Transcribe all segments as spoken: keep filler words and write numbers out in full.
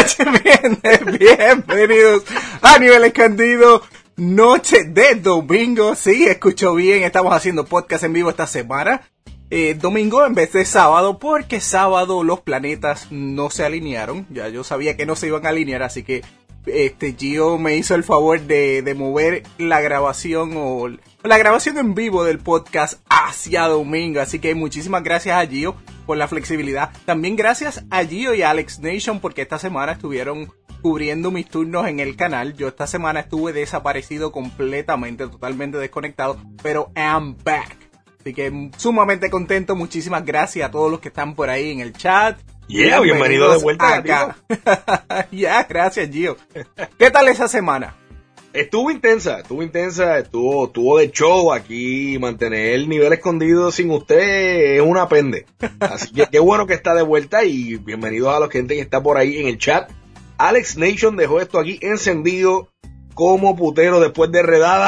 noches, bien, bienvenidos a Nivel Escondido, noche de domingo. Sí, escuchó bien, estamos haciendo podcast en vivo esta semana. Eh, domingo en vez de sábado, porque sábado los planetas no se alinearon. Ya yo sabía que no se iban a alinear, así que este Gio me hizo el favor de, de mover la grabación o la grabación en vivo del podcast hacia domingo. Así que muchísimas gracias a Gio por la flexibilidad. También gracias a Gio y a Alex Nation, porque esta semana estuvieron cubriendo mis turnos en el canal. Yo esta semana estuve desaparecido completamente, totalmente desconectado, pero I'm back. Así que sumamente contento. Muchísimas gracias a todos los que están por ahí en el chat. Yeah, bienvenido de vuelta acá. Ya, yeah, gracias, Gio. ¿Qué tal esa semana? Estuvo intensa, estuvo intensa, estuvo, estuvo de show. Aquí mantener el nivel escondido sin usted es una pende. Así que qué bueno que está de vuelta y bienvenidos a la gente que está por ahí en el chat. Alex Nation dejó esto aquí encendido como putero después de redada.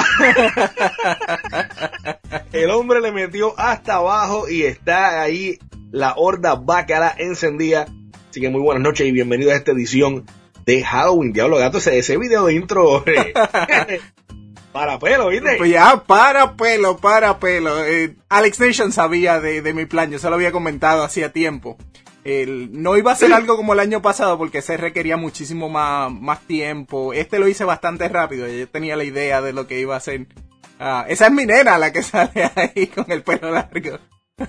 El hombre le metió hasta abajo y está ahí la horda bacala encendida. Así que muy buenas noches y bienvenidos a esta edición de Halloween. Diablo gato, ese, ese video de intro eh, para pelo, ¿viste? Pues ya, para pelo, para pelo. Eh, Alex Nation sabía de, de mi plan, yo se lo había comentado hacía tiempo. El, no iba a ser algo como el año pasado porque se requería muchísimo más, más tiempo. Este lo hice bastante rápido, yo tenía la idea de lo que iba a hacer. Ah, esa es mi nena, la que sale ahí con el pelo largo.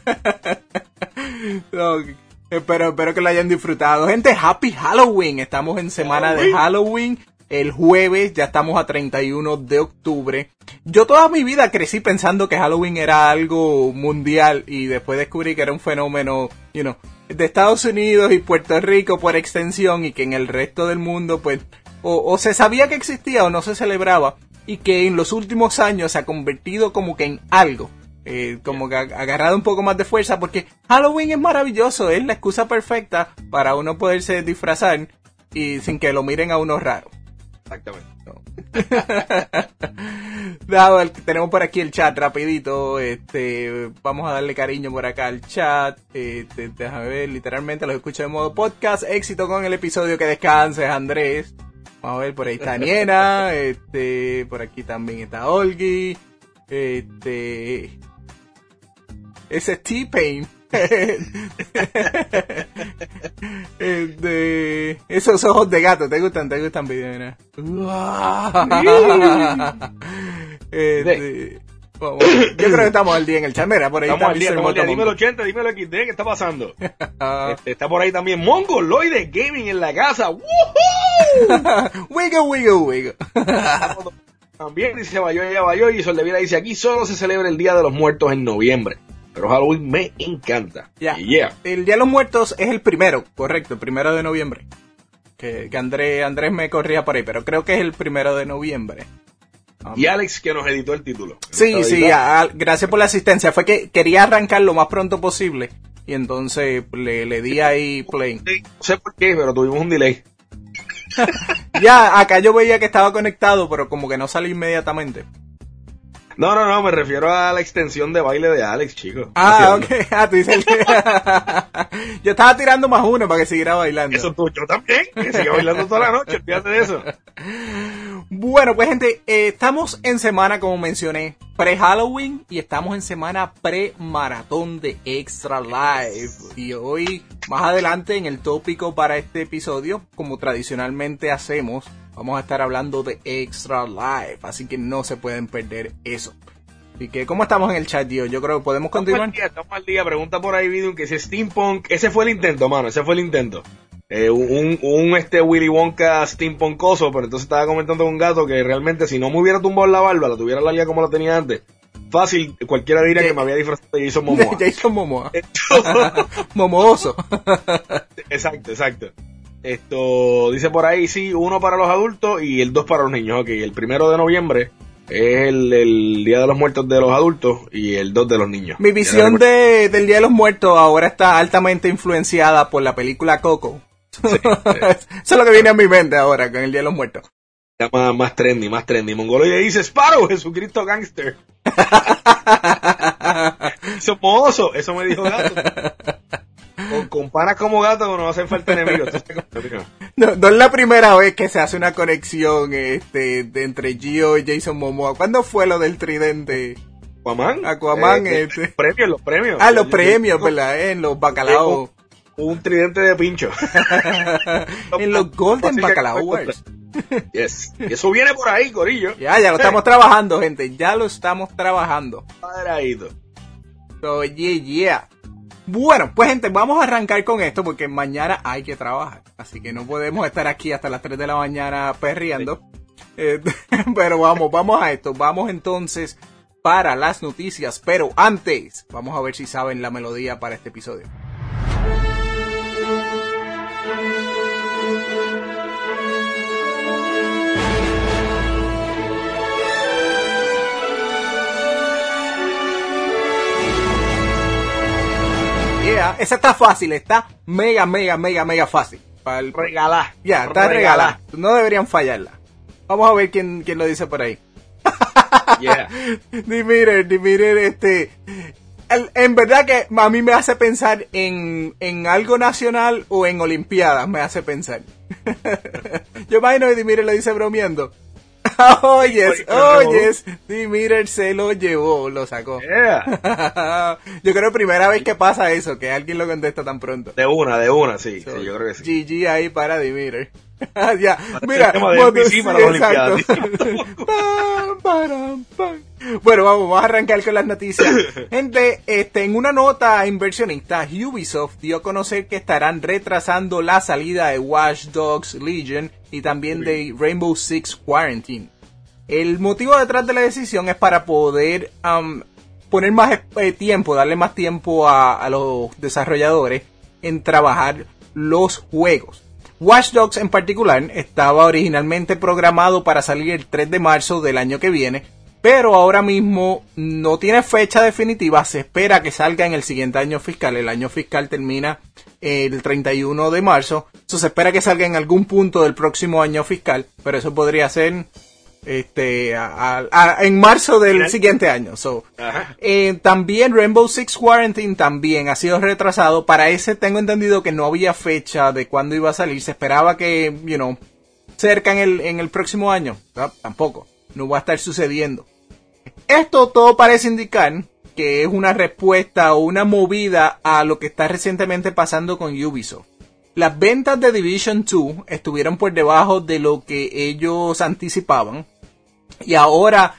No, espero, espero que lo hayan disfrutado. Gente, Happy Halloween. Estamos en semana de Halloween. El jueves ya estamos a treinta y uno de octubre. Yo toda mi vida crecí pensando que Halloween era algo mundial y después descubrí que era un fenómeno, you know, de Estados Unidos y Puerto Rico por extensión, y que en el resto del mundo pues o, o se sabía que existía o no se celebraba, y que en los últimos años se ha convertido como que en algo. Eh, como que ha agarrado un poco más de fuerza, porque Halloween es maravilloso, es la excusa perfecta para uno poderse disfrazar y sin que lo miren a uno raro. Exactamente. No. Dado, tenemos por aquí el chat rapidito, este, vamos a darle cariño por acá al chat. Este, déjame ver, literalmente los escucho de modo podcast. Éxito con el episodio, que descanses, Andrés. Vamos a ver, por ahí está Niena, este, por aquí también está Olgi, este, ese es T-Pain. Este, esos ojos de gato, ¿te gustan? ¿Te gustan, video? Este, vamos, yo creo que estamos al día en el chat. Mira, por ahí estamos está al día, estamos al día. Dímelo ochenta, dímelo equis de, ¿qué está pasando? Este, está por ahí también Mongoloide Gaming en la casa. Wiggle, wiggle, wiggle. También dice Bayoya Bayoya y Sol de Vida dice: aquí solo se celebra el Día de los Muertos en noviembre, pero Halloween me encanta. Yeah. Yeah. El Día de los Muertos es el primero, correcto, el primero de noviembre. Que, que Andrés, Andrés me corría por ahí, pero creo que es el primero de noviembre. Um, y Alex, que nos editó el título. Sí, sí, a, a, gracias por la asistencia. Fue que quería arrancar lo más pronto posible y entonces le, le di ahí play. No sé por qué, pero tuvimos un delay. Ya, acá yo veía que estaba conectado, pero como que no salió inmediatamente. No, no, no, me refiero a la extensión de baile de Alex, chicos. Ah, ok. Ah, tú dices que... Yo estaba tirando más uno para que siguiera bailando. Eso tú, yo también, que siga bailando toda la noche, fíjate de eso. Bueno, pues gente, eh, estamos en semana, como mencioné, pre-Halloween, y estamos en semana pre-maratón de Extra Life. Y hoy, más adelante en el tópico para este episodio, como tradicionalmente hacemos, vamos a estar hablando de Extra Life, así que no se pueden perder eso. Así que, ¿cómo estamos en el chat, tío? Yo creo que podemos continuar. Estamos al día, estamos al día. Pregunta por ahí, Vidun, que ese Steampunk, ese fue el intento, mano, ese fue el intento. Eh, un, un este Willy Wonka steampunkoso, pero entonces estaba comentando con un gato que realmente si no me hubiera tumbado la barba, la tuviera larga como la tenía antes, fácil, cualquiera diría que me había disfrazado de Jason Momoa. Jason Momoa. Momoso. Exacto, exacto. Esto dice por ahí, sí, uno para los adultos y el dos para los niños. Ok, el primero de noviembre es el, el Día de los Muertos de los adultos y el dos de los niños. Mi visión de, del Día de los Muertos ahora está altamente influenciada por la película Coco. Sí, sí. Eso es lo que viene a mi mente ahora con el Día de los Muertos. Ya más, más trendy, más trendy. Mongoloide dice: Sparrow, Jesucristo Gangster. Eso es mozo, eso me dijo Gato. Con, con panas como Gato no hacen falta enemigos. No, no es la primera vez que se hace una conexión este, de entre Gio y Jason Momoa. ¿Cuándo fue lo del tridente? Aquaman. Aquaman, eh, este. Los premios, los premios. Ah, los premios, ¿verdad? En los bacalaos. Un tridente de pincho. En los Golden Bacalao Awards. Yes. Y eso viene por ahí, corillo. Ya, ya lo estamos trabajando, gente. Ya lo estamos trabajando. Padradito. So, yeah, yeah. Bueno, pues gente, vamos a arrancar con esto porque mañana hay que trabajar. Así que no podemos estar aquí hasta las tres de la mañana perreando. Sí. Eh, pero vamos, vamos a esto. Vamos entonces para las noticias. Pero antes, vamos a ver si saben la melodía para este episodio. Yeah, esa está fácil, está mega, mega, mega, mega fácil. Para el regalar. Ya, está regalada. No deberían fallarla. Vamos a ver quién, quién lo dice por ahí. Yeah. Dimiter, Dimiter, este... El, en verdad que a mí me hace pensar en, en algo nacional o en Olimpiadas, me hace pensar. Yo imagino que Dimiter lo dice bromeando. Oyes, oyes, Dimiter se lo llevó, lo sacó. Yeah. Yo creo que primera vez que pasa eso, que alguien lo contesta tan pronto. De una, de una, sí, So, sí, yo creo que sí. G G ahí para Dimiter. Ya, mira, moto, sí, para exacto. Pam, param, pam. Bueno, vamos, vamos a arrancar con las noticias. Gente, este, en una nota inversionista, Ubisoft dio a conocer que estarán retrasando la salida de Watch Dogs Legion y también de Rainbow Six Quarantine. El motivo detrás de la decisión es para poder um, poner más eh, tiempo, darle más tiempo a, a los desarrolladores en trabajar los juegos. Watch Dogs en particular estaba originalmente programado para salir el tres de marzo del año que viene, pero ahora mismo no tiene fecha definitiva, se espera que salga en el siguiente año fiscal. El año fiscal termina el treinta y uno de marzo, so se espera que salga en algún punto del próximo año fiscal, pero eso podría ser este a, a, a, en marzo del ¿Sí? siguiente año. So, eh, también Rainbow Six Quarantine también ha sido retrasado. Para ese tengo entendido que no había fecha de cuándo iba a salir. Se esperaba que, you know, cerca en el, en el próximo año. No, tampoco, no va a estar sucediendo. Esto todo parece indicar que es una respuesta o una movida a lo que está recientemente pasando con Ubisoft. Las ventas de Division dos estuvieron por debajo de lo que ellos anticipaban. Y ahora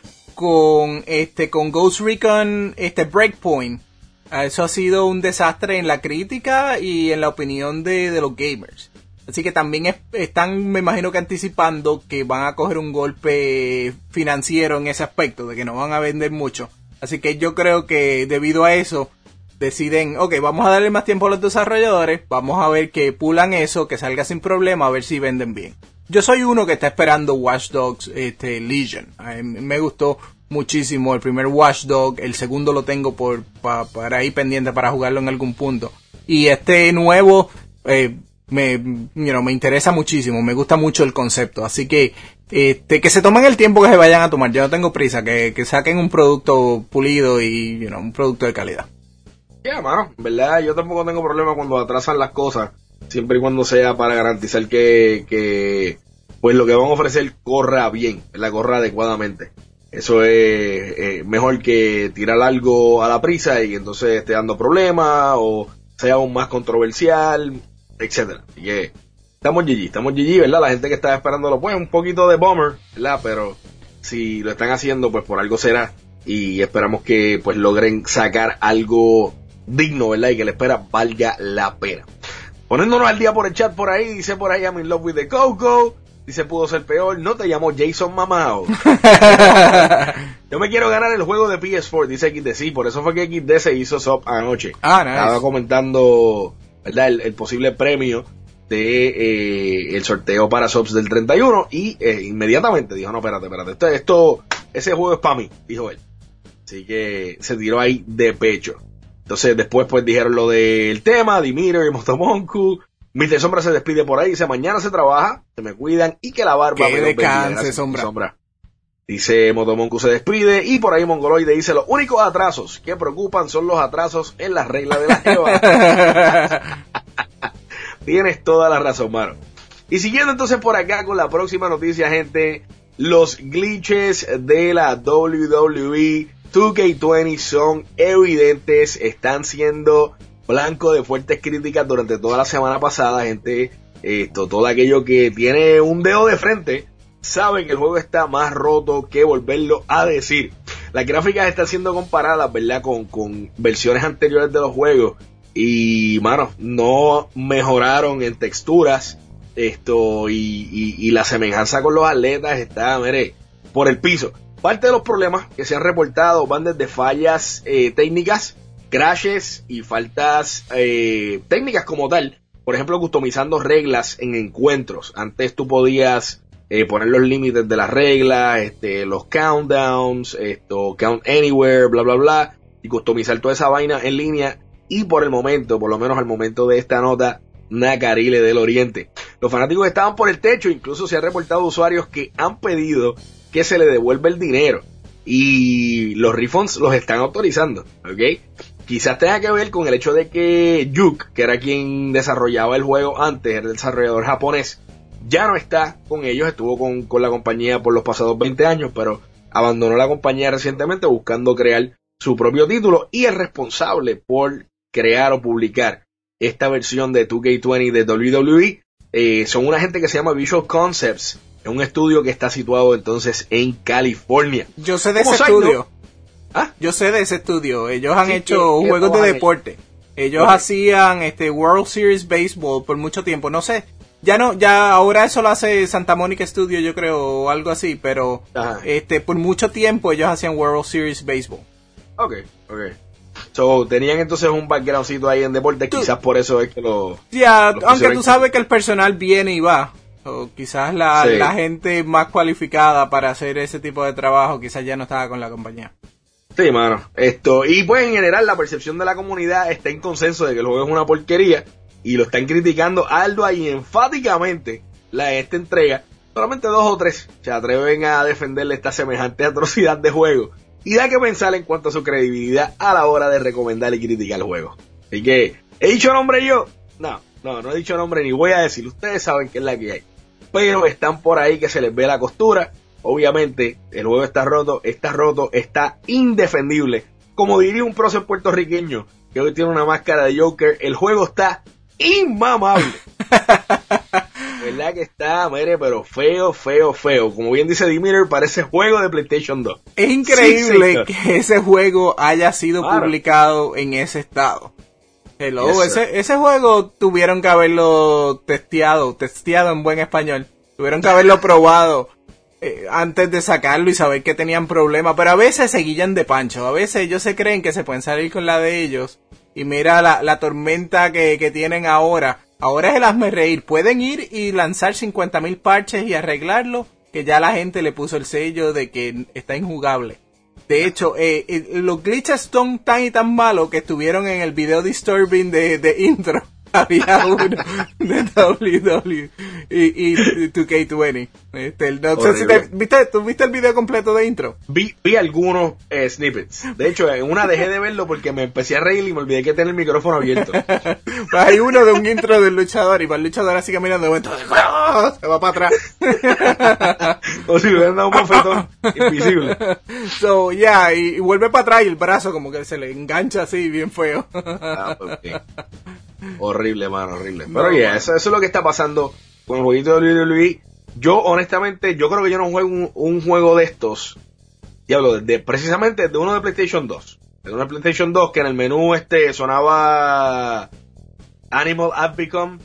con este con Ghost Recon este Breakpoint, eso ha sido un desastre en la crítica y en la opinión de, de los gamers. Así que también es, están, me imagino que anticipando que van a coger un golpe financiero en ese aspecto, de que no van a vender mucho. Así que yo creo que debido a eso deciden, ok, vamos a darle más tiempo a los desarrolladores, vamos a ver que pulan eso, que salga sin problema, a ver si venden bien. Yo soy uno que está esperando Watch Dogs este, Legion. A mí me gustó muchísimo el primer Watch Dog, el segundo lo tengo por pa, para ahí pendiente para jugarlo en algún punto. Y este nuevo eh, me, you know, me interesa muchísimo, me gusta mucho el concepto. Así que este, que se tomen el tiempo que se vayan a tomar, yo no tengo prisa, que, que saquen un producto pulido y you know, un producto de calidad. Ya, yeah, mano, en verdad yo tampoco tengo problema cuando atrasan las cosas, siempre y cuando sea para garantizar que, que pues lo que van a ofrecer corra bien, la corra adecuadamente. Eso es eh, mejor que tirar algo a la prisa y entonces esté dando problemas o sea aún más controversial, etcétera. Así que estamos G G, estamos G G, ¿verdad? La gente que está esperándolo, pues un poquito de bummer, ¿verdad? Pero si lo están haciendo, pues por algo será y esperamos que pues logren sacar algo digno, ¿verdad? Y que la espera valga la pena. Poniéndonos al día por el chat por ahí, dice por ahí I'm in love with the Coco, dice pudo ser peor, no te llamo Jason Mamao. Yo me quiero ganar el juego de P S cuatro, dice X D, sí, por eso fue que X D se hizo sub anoche. Ah, nice. Estaba comentando, ¿verdad? El, el posible premio de eh, el sorteo para subs del treinta y uno y eh, inmediatamente dijo, no, espérate, espérate, esto, esto ese juego es para mí, dijo él. Así que se tiró ahí de pecho. Entonces después pues dijeron lo del tema, Dimiter y Motomonku. mister Sombra se despide por ahí, dice mañana se trabaja, se me cuidan y que la barba que me descanse, Sombra. Sombra. Dice Motomonku se despide y por ahí Mongoloide dice los únicos atrasos que preocupan son los atrasos en las reglas de la jeva. Tienes toda la razón, mano. Y siguiendo entonces por acá con la próxima noticia, gente, los glitches de la W W E dos K veinte son evidentes, están siendo blanco de fuertes críticas durante toda la semana pasada, gente. Esto, todo aquello que tiene un dedo de frente saben que el juego está más roto que volverlo a decir. Las gráficas están siendo comparadas, ¿verdad? Con, con versiones anteriores de los juegos. Y, mano, no mejoraron en texturas. Esto, y, y, y la semejanza con los atletas está, mire, por el piso. Parte de los problemas que se han reportado van desde fallas eh, técnicas, crashes y faltas eh, técnicas como tal. Por ejemplo, customizando reglas en encuentros. Antes tú podías Eh, poner los límites de las reglas, este, los countdowns, esto, count anywhere, bla bla bla, y customizar toda esa vaina en línea. Y por el momento, por lo menos al momento de esta nota, Nacarile del Oriente. Los fanáticos estaban por el techo, incluso se han reportado usuarios que han pedido que se le devuelva el dinero. Y los refunds los están autorizando, ¿ok? Quizás tenga que ver con el hecho de que Yuke, que era quien desarrollaba el juego antes, era el desarrollador japonés, ya no está con ellos, estuvo con, con la compañía por los pasados veinte años, pero abandonó la compañía recientemente buscando crear su propio título y es responsable por crear o publicar esta versión de dos K veinte de W W E. Eh, son una gente que se llama Visual Concepts, es un estudio que está situado entonces en California. Yo sé de ese estudio. ¿Ah? Yo sé de ese estudio. Ellos han sí, hecho ¿qué, juegos qué de deporte. Ellos okay. hacían este World Series Baseball por mucho tiempo, no sé. Ya no, ya ahora eso lo hace Santa Monica Studio, yo creo, o algo así, pero Ajá. este por mucho tiempo ellos hacían World Series Baseball. Ok, ok. So, tenían entonces un backgroundcito ahí en deporte, tú, quizás por eso es que lo... Ya, lo aunque tú sabes que el personal viene y va, o quizás la, sí. la gente más cualificada para hacer ese tipo de trabajo quizás ya no estaba con la compañía. Sí, mano, esto, y pues en general la percepción de la comunidad está en consenso de que el juego es una porquería, y lo están criticando ardua y enfáticamente la esta entrega. Solamente dos o tres se atreven a defenderle esta semejante atrocidad de juego. Y da que pensar en cuanto a su credibilidad a la hora de recomendar y criticar el juego. Así que, ¿he dicho nombre yo? No, no, no he dicho nombre ni voy a decir. Ustedes saben que es la que hay. Pero están por ahí que se les ve la costura. Obviamente, el juego está roto, está roto, está indefendible. Como diría un prócer puertorriqueño que hoy tiene una máscara de Joker, el juego está inmamable. ¿Verdad que está, mire, pero feo, feo, feo? Como bien dice Dimiter, parece juego de PlayStation dos. Es increíble sí, que ese juego haya sido claro. publicado en ese estado. Hello, yes, ese, ese juego tuvieron que haberlo testeado, testeado en buen español. Tuvieron que haberlo probado eh, antes de sacarlo y saber que tenían problemas. Pero a veces se guillan de pancho. A veces ellos se creen que se pueden salir con la de ellos. Y mira la, la tormenta que, que tienen ahora. Ahora es el hazme reír. Pueden ir y lanzar cincuenta mil parches y arreglarlo, que ya la gente le puso el sello de que está injugable. De hecho, eh, eh, los glitches son tan y tan malos que estuvieron en el video disturbing de, de intro. Había uno de W W E y, y dos K veinte. Este, no sé si te, ¿viste, ¿Tú viste el video completo de intro? Vi, vi algunos eh, snippets. De hecho, en una dejé de verlo porque me empecé a reír y me olvidé que tenía el micrófono abierto. Pues hay uno de un intro del luchador y para el luchador así caminando de momento ¡oh! Se va para atrás. O si le hubieran dado un bofetón invisible. So, ya, yeah, y, y vuelve para atrás y el brazo como que se le engancha así bien feo. Ah, okay. Horrible, mano, horrible. Pero ya, yeah, eso, eso es lo que está pasando con el jueguito de W W E. Yo, honestamente, yo creo que yo no juego un, un juego de estos. Diablo, de, de, precisamente de uno de PlayStation dos. De uno de PlayStation dos que en el menú este sonaba Animal Have Become.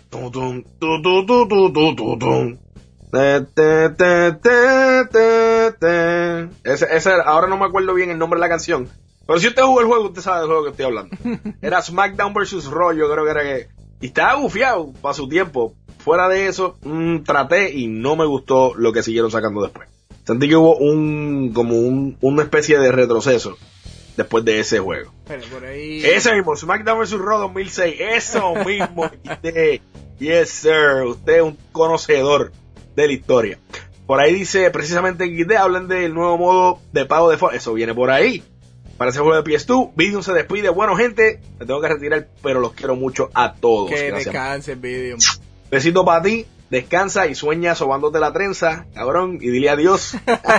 Ese, ese, ahora no me acuerdo bien el nombre de la canción. Pero si usted jugó el juego, usted sabe del juego que estoy hablando. Era SmackDown versus Raw, yo creo que era que... Y estaba bufiado para su tiempo. Fuera de eso, mmm, traté y no me gustó lo que siguieron sacando después. Sentí que hubo un... como un, una especie de retroceso después de ese juego. Pero por ahí... Ese mismo, SmackDown versus Raw dos mil seis. Eso mismo. Yes, sir. Usted es un conocedor de la historia. Por ahí dice, precisamente en X D, hablan del nuevo modo de pago de Fortnite. Eso viene por ahí. Para ese juego de P S dos, Vidium se despide. Bueno, gente, me tengo que retirar, pero los quiero mucho a todos. Que Gracias. descanse, Vidium. Besito para ti, descansa y sueña sobándote la trenza, cabrón, y dile adiós.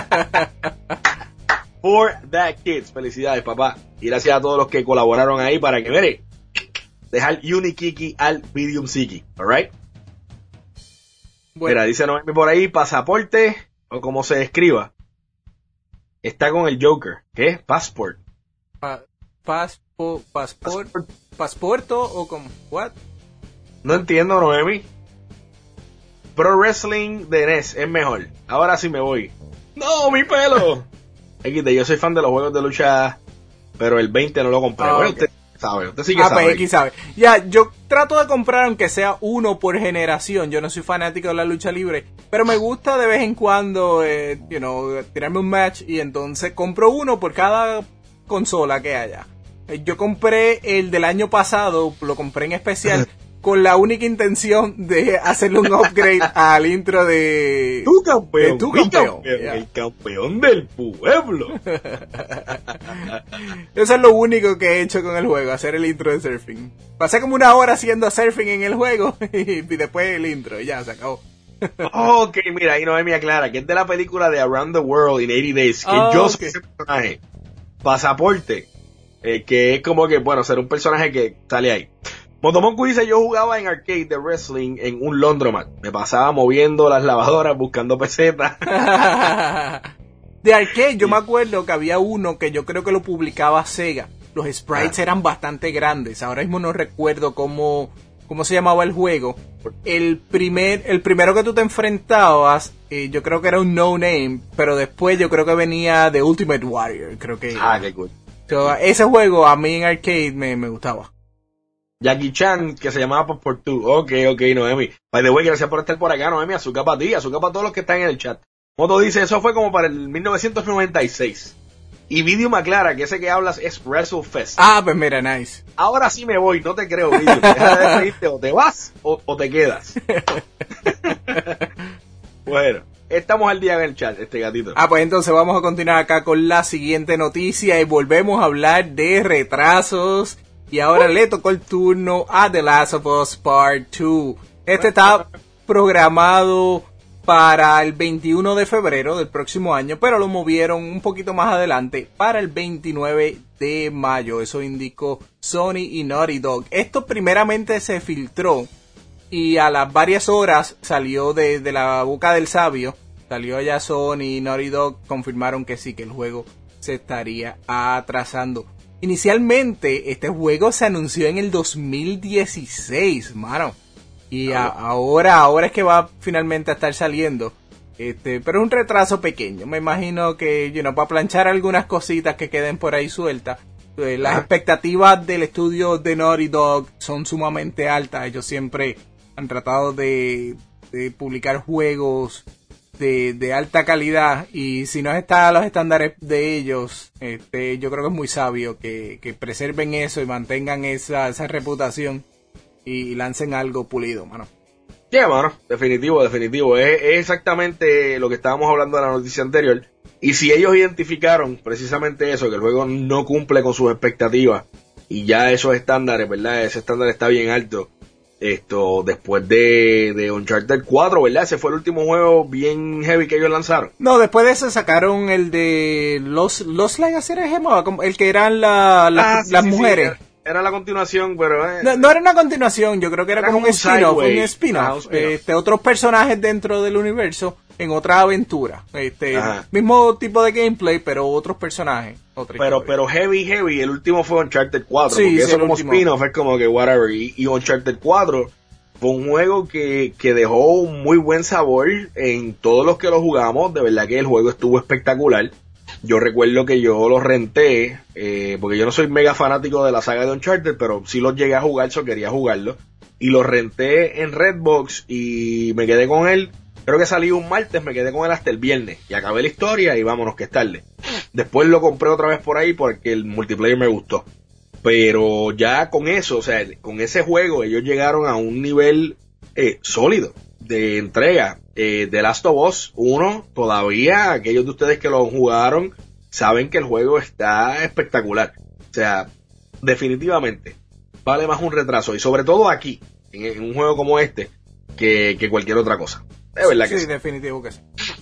For that kids. Felicidades, papá. Y gracias a todos los que colaboraron ahí para que, mire, dejar Unikiki al Vidium Siki. Alright. Bueno. Mira, dice Noemi por ahí, pasaporte, o como se escriba, está con el Joker. ¿Qué? Passport. Pa paspo pasport Passport. Pasporto o como, what? No entiendo, Noemi. Pro Wrestling de N E S es mejor. Ahora sí me voy. ¡No, mi pelo! X D, yo soy fan de los juegos de lucha, pero el veinte no lo compré. Oh, bueno, okay. Usted sabe, usted sí que ah, sabe. Pues X sabe. Ya, yo trato de comprar aunque sea uno por generación. Yo no soy fanático de la lucha libre, pero me gusta de vez en cuando, eh, you know, tirarme un match y entonces compro uno por cada consola que haya. Eh, yo compré el del año pasado, lo compré en especial. Con la única intención de hacerle un upgrade al intro de... Tu campeón, de tu campeón. campeón yeah. El campeón del pueblo. Eso es lo único que he hecho con el juego, hacer el intro de surfing. Pasé como una hora haciendo surfing en el juego y después el intro y ya, se acabó. Ok, mira, ahí Noemi aclara que es de la película de Around the World in eighty days, que oh, yo soy okay. ese personaje. Pasaporte, eh, que es como que, bueno, ser un personaje que sale ahí. Motomonku dice, yo jugaba en arcade de wrestling en un laundromat. Me pasaba moviendo las lavadoras, buscando pesetas. De arcade, yo me acuerdo que había uno que yo creo que lo publicaba Sega. Los sprites ah. eran bastante grandes. Ahora mismo no recuerdo cómo, cómo se llamaba el juego. El primer, el primero que tú te enfrentabas, eh, yo creo que era un no name, pero después yo creo que venía de Ultimate Warrior, creo que. Ah, qué cool. So, ese juego a mí en arcade me, me gustaba. Jackie Chan, que se llamaba Passport dos. Ok, ok, Noemi. By the way, gracias por estar por acá, Noemi. Azúcar para ti, azúcar para todos los que están en el chat. Moto dice, eso fue como para el mil novecientos noventa y seis. Y Vidium aclara que ese que hablas es WrestleFest. Ah, pues mira, nice. Ahora sí me voy, no te creo, Vidium. Deja de reírte, o te vas o, o te quedas. Bueno, estamos al día en el chat, este gatito. Ah, pues entonces vamos a continuar acá con la siguiente noticia y volvemos a hablar de retrasos. Y ahora le tocó el turno a The Last of Us Part dos. Este está programado para el veintiuno de febrero del próximo año, pero lo movieron un poquito más adelante para el veintinueve de mayo. Eso indicó Sony y Naughty Dog. Esto primeramente se filtró y a las varias horas salió de, de la boca del sabio. Salió ya Sony y Naughty Dog, confirmaron que sí, que el juego se estaría atrasando. Inicialmente, este juego se anunció en el dos mil dieciséis, mano. Y a, ahora, ahora es que va finalmente a estar saliendo. Este, pero es un retraso pequeño. Me imagino que, you know, para planchar algunas cositas que queden por ahí sueltas. Eh, las expectativas del estudio de Naughty Dog son sumamente altas. Ellos siempre han tratado de, de publicar juegos De, de alta calidad, y si no está a los estándares de ellos, este, yo creo que es muy sabio que, que preserven eso y mantengan esa, esa reputación y lancen algo pulido, mano. Sí, yeah, mano, definitivo, definitivo. Es, es exactamente lo que estábamos hablando en la noticia anterior. Y si ellos identificaron precisamente eso, que el juego no cumple con sus expectativas, y ya esos estándares, ¿verdad? Ese estándar está bien alto. Esto, después de, de Uncharted cuatro, ¿verdad? Ese fue el último juego bien heavy que ellos lanzaron. No, después de eso sacaron el de Los, Los Legacy, ¿se llamaba? El que eran la, la, ah, sí, las sí, mujeres. Sí, era, era la continuación, pero... Eh, no, no era una continuación, yo creo que era, era como, como un spin-off, un spin-off. Spin este, otros personajes dentro del universo en otra aventura. Este, mismo tipo de gameplay, pero otros personajes. Otra pero historia. pero heavy, heavy, el último fue Uncharted cuatro, sí, porque sí, eso como último. spin-off es como que whatever, y, y Uncharted cuatro fue un juego que, que dejó un muy buen sabor en todos los que lo jugamos. De verdad que el juego estuvo espectacular. Yo recuerdo que yo lo renté, eh, porque yo no soy mega fanático de la saga de Uncharted, pero sí lo llegué a jugar, so quería jugarlo, y lo renté en Redbox y me quedé con él. Creo que salí un martes, me quedé con él hasta el viernes y acabé la historia y vámonos que es tarde. Después lo compré otra vez por ahí porque el multiplayer me gustó. Pero ya con eso, o sea, con ese juego ellos llegaron a un nivel eh, sólido de entrega. eh, The Last of Us uno, todavía aquellos de ustedes que lo jugaron saben que el juego está espectacular. O sea, definitivamente vale más un retraso, y sobre todo aquí, en, en un juego como este, que, que cualquier otra cosa. Es verdad sí, que sí, sí. definitivo que sí.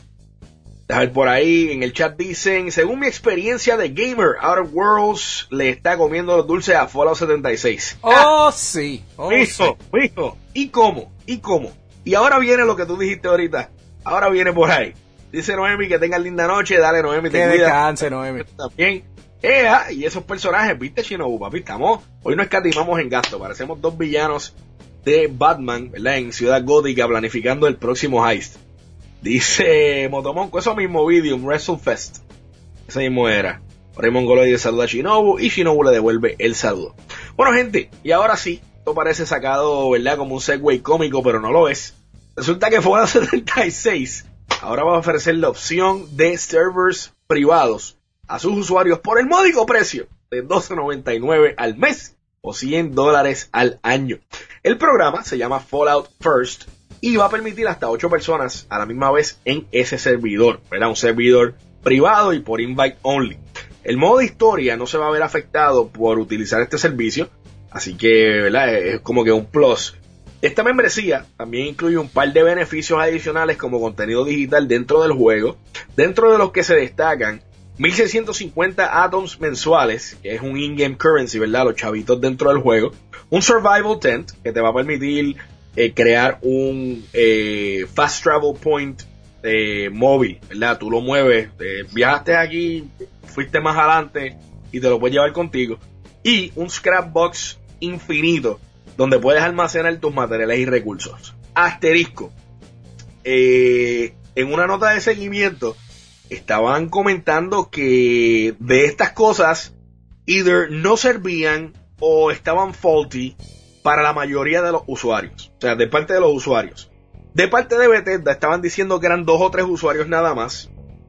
A ver, por ahí en el chat dicen, según mi experiencia de gamer, Outer Worlds le está comiendo los dulces a Fallout setenta y seis. Oh, sí. Oh, Mijo, sí. mijo. ¿Y cómo? ¿Y cómo? Y ahora viene lo que tú dijiste ahorita. Ahora viene por ahí. Dice Noemi que tengan linda noche. Dale, Noemi, te Que cuida. descanse, Noemi. También. Ea, y esos personajes, ¿viste, Shinobu, papi? Estamos, hoy no escatimamos en gasto. Parecemos dos villanos de Batman, ¿verdad? En Ciudad Gótica, planificando el próximo heist. Dice Motomonco, eso mismo vídeo, un WrestleFest. Ese mismo era. Raymond Goloide saluda a Shinobu y Shinobu le devuelve el saludo. Bueno, gente, y ahora sí, esto parece sacado, ¿verdad? Como un segue cómico, pero no lo es. Resulta que Fallout setenta y seis ahora va a ofrecer la opción de servers privados a sus usuarios por el módico precio de doce noventa y nueve al mes o cien dólares al año. El programa se llama Fallout First y va a permitir hasta ocho personas a la misma vez en ese servidor, ¿verdad? Un servidor privado y por invite only. El modo de historia no se va a ver afectado por utilizar este servicio, así que, ¿verdad? Es como que un plus. Esta membresía también incluye un par de beneficios adicionales como contenido digital dentro del juego, dentro de los que se destacan mil seiscientos cincuenta atoms mensuales, que es un in-game currency, ¿verdad? Los chavitos dentro del juego, un survival tent que te va a permitir eh, crear un eh, fast travel point eh, móvil, ¿verdad? Tú lo mueves, eh, viajaste aquí, fuiste más adelante y te lo puedes llevar contigo, y un scrapbox infinito donde puedes almacenar tus materiales y recursos. Asterisco, eh, en una nota de seguimiento estaban comentando que de estas cosas either no servían o estaban faulty para la mayoría de los usuarios, o sea, de parte de los usuarios. De parte de Bethesda estaban diciendo que eran dos o tres usuarios nada más,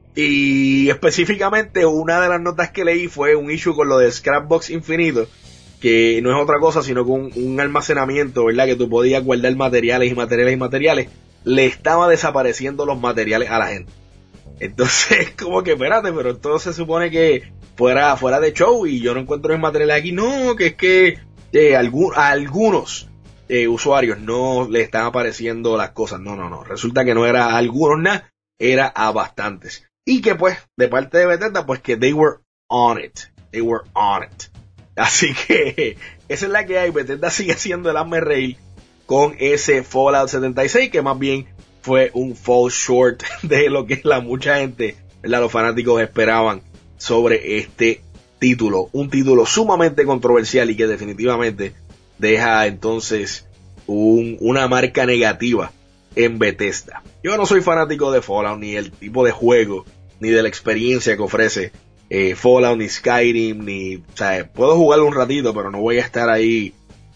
y específicamente una de las notas que leí fue un issue con lo de Scrapbox infinito, que no es otra cosa sino que un, un almacenamiento, ¿verdad? Que tú podías guardar materiales y materiales y materiales, le estaba desapareciendo los materiales a la gente. Entonces, como que espérate, pero entonces se supone que fuera, fuera de show y yo no encuentro mis materiales aquí. No, que es que eh, algún, a algunos eh, usuarios no le están apareciendo las cosas. No, no, no. Resulta que no era a algunos nada, era a bastantes. Y que pues, de parte de Bethesda, pues que they were on it. They were on it. Así que esa es la que hay. Bethesda sigue haciendo el hazme reír con ese Fallout setenta y seis, que más bien fue un fall short de lo que la mucha gente, ¿verdad? Los fanáticos esperaban sobre este título. Un título sumamente controversial y que definitivamente deja entonces un, una marca negativa en Bethesda. Yo no soy fanático de Fallout, ni el tipo de juego, ni de la experiencia que ofrece eh, Fallout, ni Skyrim, ni, o sea, puedo jugarlo un ratito, pero no voy a estar ahí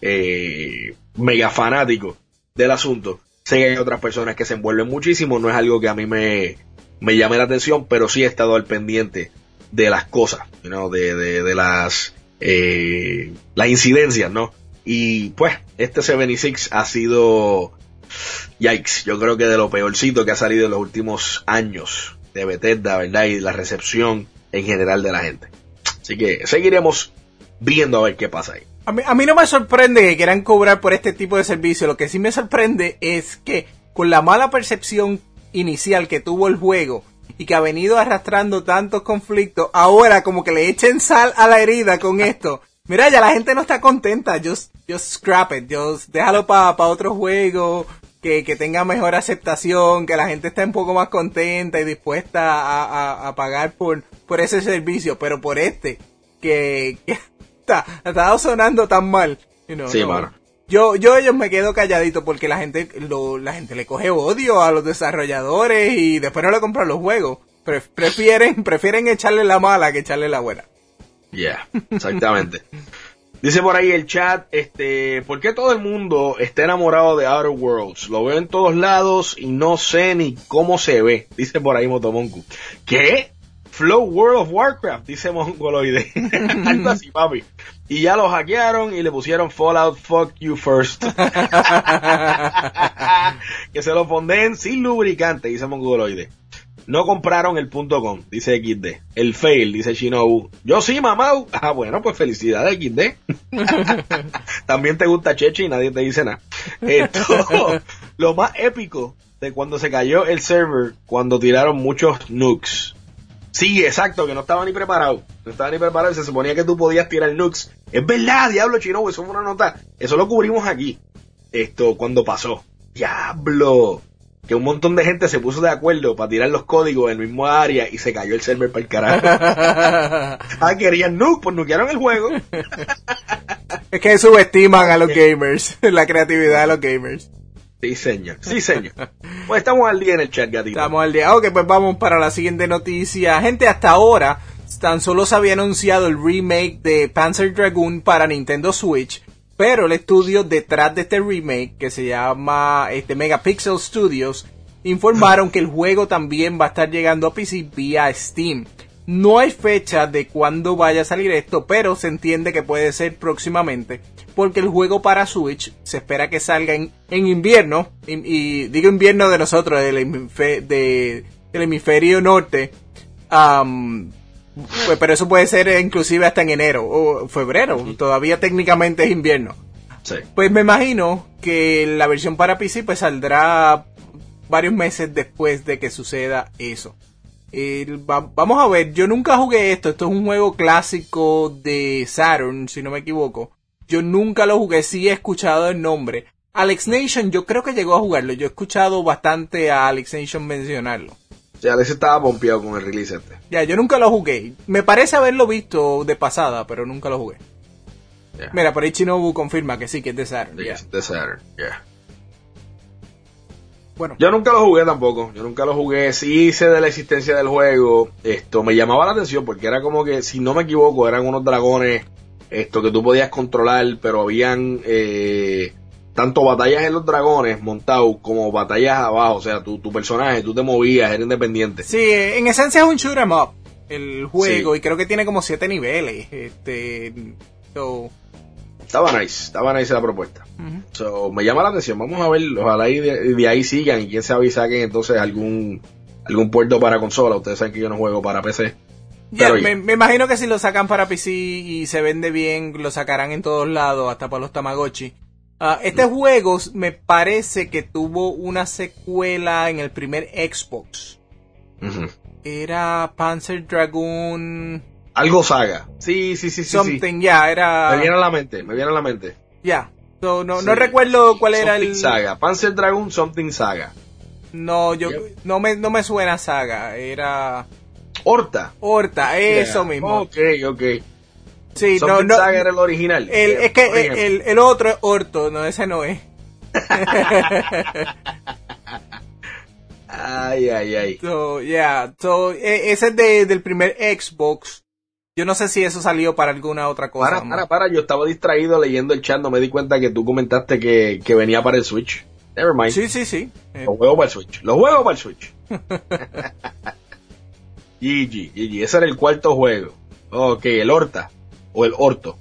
eh, mega fanático del asunto. Sé que hay otras personas que se envuelven muchísimo, no es algo que a mí me, me llame la atención, pero sí he estado al pendiente de las cosas, you know, de, de, de las, eh, las incidencias, ¿no? Y pues, este setenta y seis ha sido, yikes, yo creo que de lo peorcito que ha salido en los últimos años de Bethesda, ¿verdad? Y la recepción en general de la gente. Así que seguiremos viendo a ver qué pasa ahí. A mí, a mí no me sorprende que quieran cobrar por este tipo de servicio. Lo que sí me sorprende es que con la mala percepción inicial que tuvo el juego y que ha venido arrastrando tantos conflictos, ahora como que le echen sal a la herida con esto. Mira, ya la gente no está contenta. Just, just scrap it. Just déjalo para pa otro juego que, que tenga mejor aceptación, que la gente esté un poco más contenta y dispuesta a, a, a pagar por, por ese servicio. Pero por este, que... que ha estado sonando tan mal, you know, sí, no. mano. Yo, yo ellos me quedo calladito porque la gente, lo, la gente le coge odio a los desarrolladores y después no le compran los juegos. Pre- prefieren, prefieren echarle la mala que echarle la buena. Yeah, exactamente. Dice por ahí el chat, este, ¿por qué todo el mundo está enamorado de Outer Worlds? Lo veo en todos lados y no sé ni cómo se ve. Dice por ahí Motomonku. ¿Qué? Flow World of Warcraft, dice Mongoloide. Algo así, papi. Y ya lo hackearon y le pusieron Fallout Fuck You First. Que se lo ponden sin lubricante, dice Mongoloide. No compraron el .com, dice equis de. El fail, dice Shinobu. Yo sí, mamau. Ah, bueno, pues felicidades, equis de. También te gusta Cheche y nadie te dice nada. Esto, lo más épico de cuando se cayó el server, cuando tiraron muchos nukes. Sí, exacto, que no estaba ni preparado. No estaba ni preparado y se suponía que tú podías tirar nukes. Es verdad, diablo, Shinobu, eso fue una nota. Eso lo cubrimos aquí. Esto, cuando pasó. Diablo. Que un montón de gente se puso de acuerdo para tirar los códigos en el mismo área y se cayó el server para el carajo. Ah, querían nuke, pues nukearon el juego. Es que subestiman a los gamers, la creatividad de los gamers. Sí, señor, sí, señor. Pues estamos al día en el chat, gatito. Estamos al día. Ok, pues vamos para la siguiente noticia. Gente, hasta ahora tan solo se había anunciado el remake de Panzer Dragoon para Nintendo Switch. Pero el estudio detrás de este remake, que se llama este Megapixel Studios, informaron que el juego también va a estar llegando a P C vía Steam. No hay fecha de cuándo vaya a salir esto, pero se entiende que puede ser próximamente, porque el juego para Switch se espera que salga en, en invierno, y, y digo invierno de nosotros, del, hemisferio, de, del hemisferio norte, um, pues, pero eso puede ser inclusive hasta en enero o febrero, uh-huh. Todavía técnicamente es invierno. Sí. Pues me imagino que la versión para P C pues saldrá varios meses después de que suceda eso. Eh, va, vamos a ver, yo nunca jugué esto, esto es un juego clásico de Saturn, si no me equivoco. Yo nunca lo jugué, sí he escuchado el nombre. Alex Nation, yo creo que llegó a jugarlo, yo he escuchado bastante a Alex Nation mencionarlo. Ya, Alex estaba pompeado con el release este. Ya, yo nunca lo jugué. Me parece haberlo visto de pasada, pero nunca lo jugué. Yeah. Mira, por ahí Shinobu confirma que sí, que es de Saturn. Sí, yeah. Es de Saturn, yeah. Bueno. Yo nunca lo jugué tampoco. Yo nunca lo jugué. Sí sé de la existencia del juego. Esto me llamaba la atención porque era como que, si no me equivoco, eran unos dragones esto que tú podías controlar, pero habían... Eh, tanto batallas en los dragones montados como batallas abajo, o sea, tu, tu personaje, tú te movías, era independiente. Sí, en esencia es un shoot 'em up el juego, sí. Y creo que tiene como siete niveles. Este, so... Estaba nice, estaba nice la propuesta. Uh-huh. So, me llama la atención, vamos a ver, ojalá y de, de ahí sigan y quién sabe y saquen entonces algún algún puerto para consola. Ustedes saben que yo no juego para P C. Yeah, me, me imagino que si lo sacan para P C y se vende bien, lo sacarán en todos lados, hasta para los Tamagotchi. Uh, este mm. juego me parece que tuvo una secuela en el primer Xbox. Uh-huh. Era Panzer Dragoon... Algo saga. Sí, sí, sí, sí. Something, ya, sí. yeah, era... Me viene a la mente, me viene a la mente. Ya. Yeah. So, no, sí. no recuerdo cuál something era el... Saga. Panzer Dragoon Something Saga. No, yo... Yep. No me, no me suena saga. Era... Horta. Horta, eso yeah. mismo. Ok, ok. Sí, Something no, no, Saga era el original. El, es que el, el, el otro es Orto, no, ese no es. Ay, ay, ay. So, yeah, so, ese es de, del primer Xbox. Yo no sé si eso salió para alguna otra cosa. Para, para, para, yo estaba distraído leyendo el chat, no me di cuenta que tú comentaste que, que venía para el Switch. Never mind. Sí, sí, sí. Los juegos para el Switch. Los juegos para el Switch. G G, G G, ese era el cuarto juego. Ok, el Horta. O el Orto.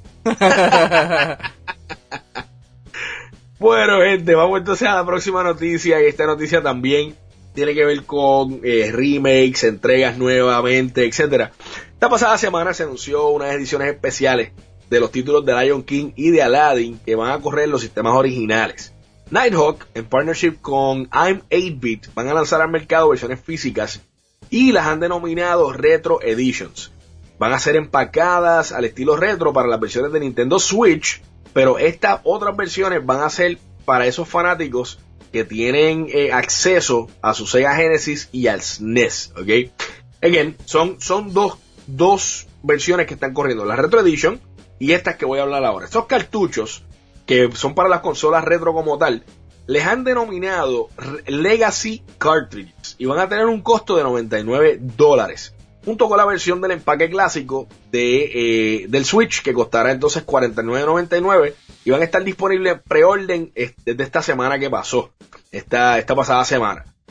Bueno, gente, vamos entonces a la próxima noticia. Y esta noticia también tiene que ver con eh, remakes, entregas nuevamente, etcétera. Esta pasada semana se anunció unas ediciones especiales de los títulos de Lion King y de Aladdin que van a correr en los sistemas originales. Nighthawk, en partnership con I'm eight bit, van a lanzar al mercado versiones físicas y las han denominado Retro Editions. Van a ser empacadas al estilo retro para las versiones de Nintendo Switch, pero estas otras versiones van a ser para esos fanáticos que tienen eh, acceso a su Sega Genesis y al S N E S, ¿ok? Again, son, son dos, dos versiones que están corriendo, la Retro Edition y estas que voy a hablar ahora. Estos cartuchos, que son para las consolas retro como tal, les han denominado Legacy Cartridges y van a tener un costo de noventa y nueve dólares. Junto con la versión del empaque clásico de, eh, del Switch, que costará entonces cuarenta y nueve noventa y nueve, y van a estar disponibles preorden desde esta semana que pasó, esta, esta pasada semana.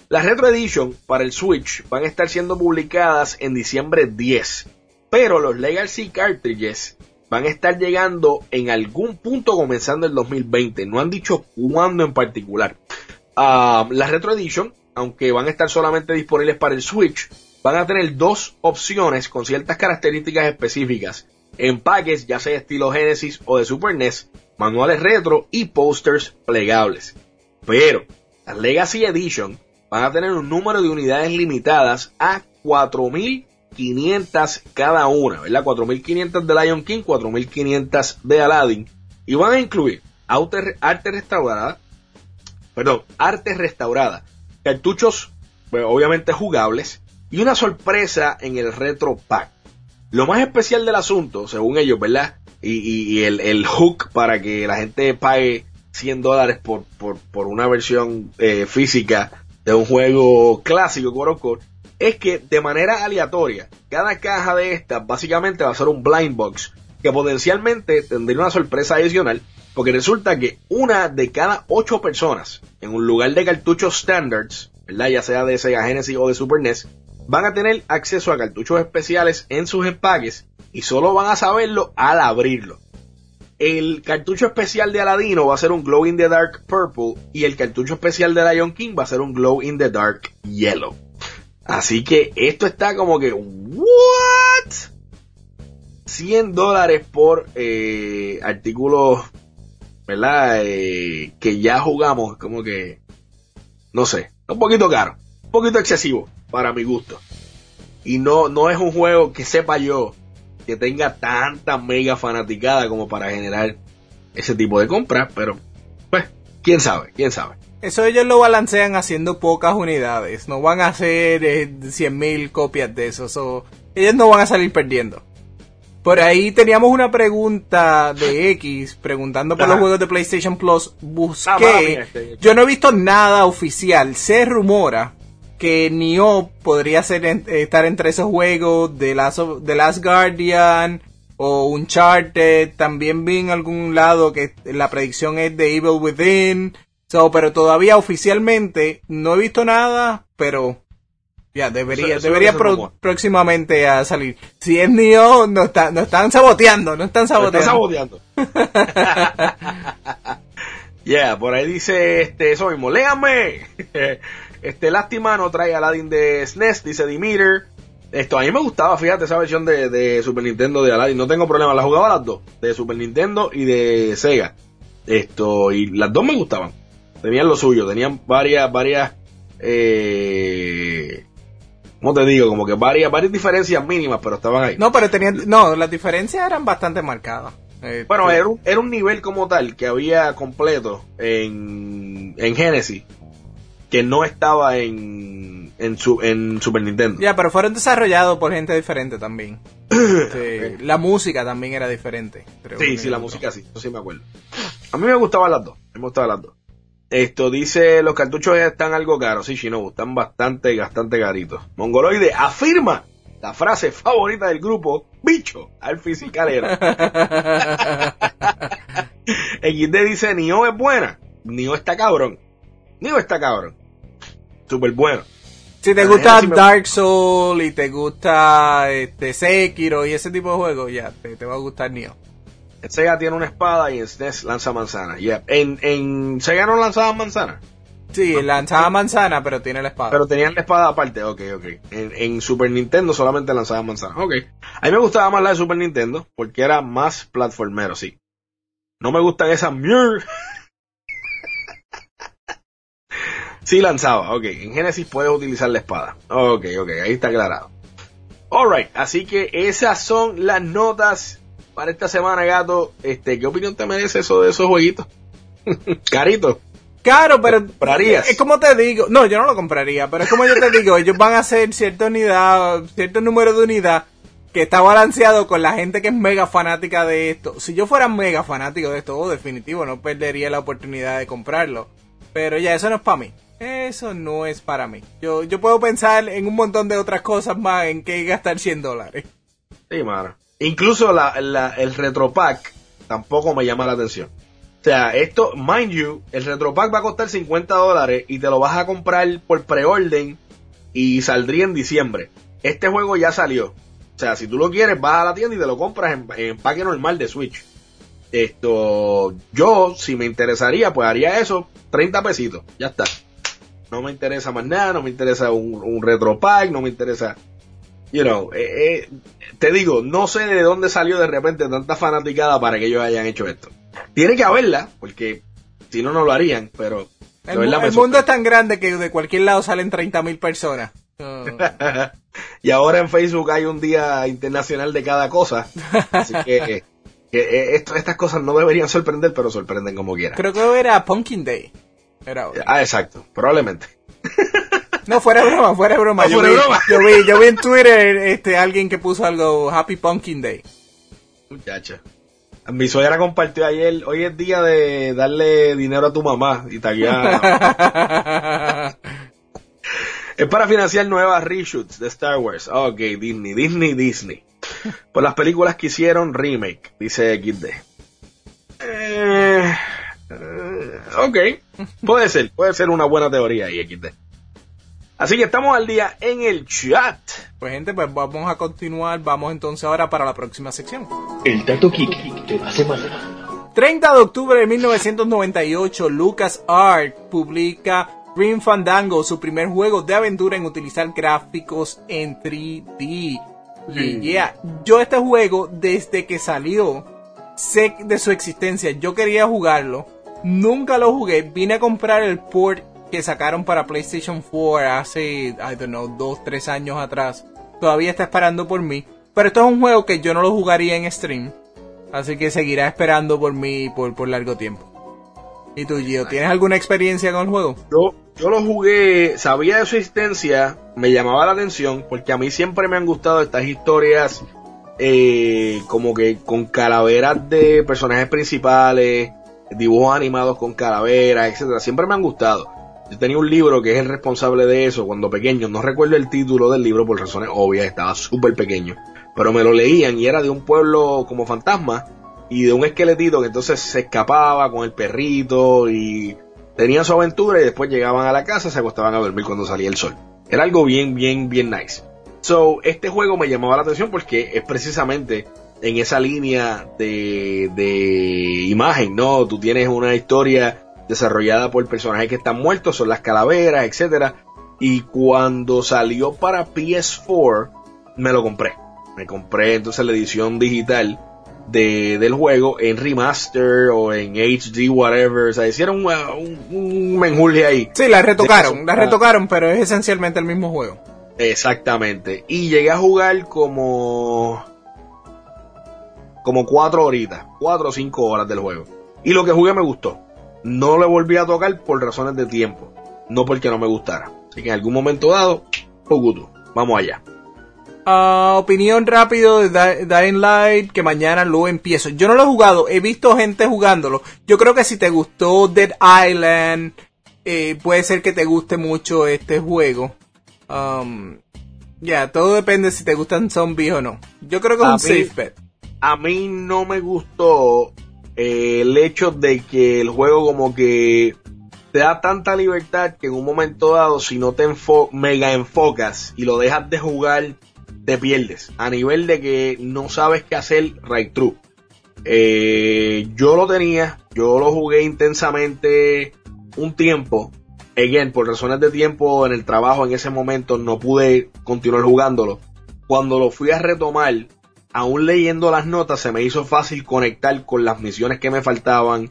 Las Retro Edition para el Switch van a estar siendo publicadas en diciembre diez, pero los Legacy Cartridges van a estar llegando en algún punto comenzando el dos mil veinte. No han dicho cuándo en particular. Uh, las Retro Edition, aunque van a estar solamente disponibles para el Switch, van a tener dos opciones con ciertas características específicas. Empaques, ya sea estilo Genesis o de Super N E S, manuales retro y posters plegables. Pero las Legacy Edition van a tener un número de unidades limitadas a cuatro mil quinientas cada una, ¿verdad? cuatro mil quinientas de Lion King, cuatro mil quinientas de Aladdin, y van a incluir arte, arte restaurada, perdón, arte restaurada, cartuchos, pues, obviamente jugables, y una sorpresa en el Retro Pack. Lo más especial del asunto, según ellos, ¿verdad? Y, y, y el, el hook para que la gente pague cien dólares por, por, por una versión eh, física de un juego clásico, quote unquote, es que de manera aleatoria, cada caja de estas básicamente va a ser un blind box, que potencialmente tendría una sorpresa adicional, porque resulta que una de cada ocho personas, en un lugar de cartuchos standards, ¿verdad? Ya sea de Sega Genesis o de Super N E S, van a tener acceso a cartuchos especiales en sus empaques, y solo van a saberlo al abrirlo. El cartucho especial de Aladino va a ser un Glow in the Dark Purple, y el cartucho especial de Lion King va a ser un Glow in the Dark Yellow. Así que esto está como que, ¿what? cien dólares por eh, artículos, ¿verdad? Eh, que ya jugamos, como que, no sé, un poquito caro, un poquito excesivo para mi gusto. Y no, no es un juego que sepa yo que tenga tanta mega fanaticada como para generar ese tipo de compras, pero pues, quién sabe, quién sabe. Eso ellos lo balancean haciendo pocas unidades, no van a hacer eh, cien mil copias de eso, so, ellos no van a salir perdiendo. Por ahí teníamos una pregunta de X, preguntando por Ajá. los juegos de PlayStation Plus, busqué, ah, mía, este, yo no he visto nada oficial, se rumora que Nioh podría ser en, estar entre esos juegos de Last, of, The Last Guardian o Uncharted. También vi en algún lado que la predicción es de Evil Within. So, pero todavía oficialmente no he visto nada, pero ya debería eso, eso debería pro, próximamente a salir. Si es Nioh, no está, no están saboteando, no están saboteando. No están saboteando. Yeah, por ahí dice este eso mismo. ¡Léame! Este, lástima no trae Aladdin de S N E S, dice Dimitri. Esto, a mí me gustaba, fíjate, esa versión de, de Super Nintendo de Aladdin. No tengo problema, la jugaba las dos, de Super Nintendo y de Sega. Esto, y las dos me gustaban. Tenían lo suyo, tenían varias, varias, eh, ¿cómo te digo? Como que varias, varias diferencias mínimas, pero estaban ahí. No, pero tenían, no, las diferencias eran bastante marcadas. Eh, bueno, era un, era un nivel como tal que había completo en, en Genesis, que no estaba en en, su, en Super Nintendo. Ya, pero fueron desarrollados por gente diferente también. Sí, la música también era diferente. Sí, sí, la música sí, eso sí me acuerdo. A mí me gustaban las dos, a mí me gustaban las dos. Esto dice, los cartuchos están algo caros, sí, Shinobu, están bastante, bastante caritos. Mongoloide afirma la frase favorita del grupo, bicho, al fisicalero. X D dice, Nioh es buena, Nioh está cabrón. Nioh está cabrón. Súper bueno. Si te gusta sí Dark Souls y te gusta este, Sekiro y ese tipo de juegos, ya, te, te va a gustar Nioh. Sega tiene una espada y en S N E S lanza manzana. Yeah. En, en Sega no lanzaban manzana. Sí, no, lanzaba manzana, pero tiene la espada. Pero tenían la espada aparte, ok, ok. En, en Super Nintendo solamente lanzaban manzana, ok. A mí me gustaba más la de Super Nintendo porque era más platformero, sí. No me gustan esas Muir. Sí lanzaba, ok. En Genesis puedes utilizar la espada. Ok, ok, ahí está aclarado. Alright, así que esas son las notas para esta semana, gato. Este, ¿qué opinión te merece eso de esos jueguitos? Carito. Claro, pero ¿comprarías? Es como te digo, no, yo no lo compraría, pero es como yo te digo, ellos van a hacer cierta unidad, cierto número de unidad que está balanceado con la gente que es mega fanática de esto. Si yo fuera mega fanático de esto, oh, definitivo, no perdería la oportunidad de comprarlo. Pero ya, eso no es para mí. Eso no es para mí. Yo yo puedo pensar en un montón de otras cosas más en que gastar cien dólares. Sí, mano. Incluso la, la, el Retro Pack tampoco me llama la atención. O sea, esto, mind you, el RetroPack va a costar cincuenta dólares y te lo vas a comprar por preorden y saldría en diciembre. Este juego ya salió. O sea, si tú lo quieres, vas a la tienda y te lo compras en, en empaque normal de Switch. Esto, yo, si me interesaría, pues haría eso, treinta pesitos, ya está. No me interesa más nada, no me interesa un, un RetroPack, no me interesa, you know, eh, eh, te digo, no sé de dónde salió de repente tanta fanaticada para que ellos hayan hecho esto. Tiene que haberla, porque si no, no lo harían, pero... El, mu- el mundo es tan grande que de cualquier lado salen treinta mil personas. Oh. Y ahora en Facebook hay un día internacional de cada cosa, así que, que esto, estas cosas no deberían sorprender, pero sorprenden como quiera. Creo que era Pumpkin Day. Era hoy. Ah, exacto, probablemente. No, fuera de broma, fuera de broma. No, yo, fuera vi, de broma. yo vi, yo vi en Twitter este alguien que puso algo Happy Pumpkin Day. Muchacha. Mi suegra compartió ayer, hoy es día de darle dinero a tu mamá y taguear. Es para financiar nuevas reshoots de Star Wars. Ok, Disney, Disney, Disney. Por las películas que hicieron remake, dice equis de. Eh, eh, ok, puede ser, puede ser una buena teoría ahí, equis de. Así que estamos al día en el chat. Pues gente, pues vamos a continuar. Vamos entonces ahora para la próxima sección. El Dato Geek de la semana. treinta de octubre de mil novecientos noventa y ocho, LucasArts publica Grim Fandango, su primer juego de aventura en utilizar gráficos en tres D. Y yeah, yo este juego, desde que salió, sé de su existencia. Yo quería jugarlo. Nunca lo jugué. Vine a comprar el port que sacaron para PlayStation cuatro hace, I don't know, dos, tres años atrás. Todavía está esperando por mí. Pero esto es un juego que yo no lo jugaría en stream. Así que seguirá esperando por mí por, por largo tiempo. ¿Y tú, Gio, tienes alguna experiencia con el juego? Yo, yo lo jugué, sabía de su existencia, me llamaba la atención, porque a mí siempre me han gustado estas historias eh, como que con calaveras de personajes principales, dibujos animados con calaveras, etcétera. Siempre me han gustado. Yo tenía un libro que es el responsable de eso cuando pequeño. No recuerdo el título del libro por razones obvias, estaba súper pequeño. Pero me lo leían y era de un pueblo como fantasma y de un esqueletito que entonces se escapaba con el perrito y tenían su aventura y después llegaban a la casa y se acostaban a dormir cuando salía el sol. Era algo bien, bien, bien nice. So, este juego me llamaba la atención porque es precisamente en esa línea de, de imagen, ¿no? Tú tienes una historia desarrollada por personajes que están muertos, son las calaveras, etcétera. Y cuando salió para P S cuatro, me lo compré. Me compré entonces la edición digital de, del juego en remaster o en H D, whatever. O sea, hicieron un, un, un menjurje ahí. Sí, la retocaron, la retocaron, pero es esencialmente el mismo juego. Exactamente. Y llegué a jugar como... como cuatro horitas, cuatro o cinco horas del juego. Y lo que jugué me gustó. No le volví a tocar por razones de tiempo, no porque no me gustara. Así que en algún momento dado, Pogutu, vamos allá. Uh, opinión rápido de Di- Dying Light, que mañana lo empiezo. Yo no lo he jugado, he visto gente jugándolo. Yo creo que si te gustó Dead Island, eh, puede ser que te guste mucho este juego. Um, ya, yeah, todo depende si te gustan zombies o no. Yo creo que es A un mí- safe bet. A mí no me gustó eh, el hecho de que el juego como que te da tanta libertad que en un momento dado, si no te enfo- mega enfocas y lo dejas de jugar, te pierdes. A nivel de que no sabes qué hacer right through. Eh, yo lo tenía, yo lo jugué intensamente un tiempo. Again, por razones de tiempo en el trabajo en ese momento no pude continuar jugándolo. Cuando lo fui a retomar, aún leyendo las notas, se me hizo fácil conectar con las misiones que me faltaban.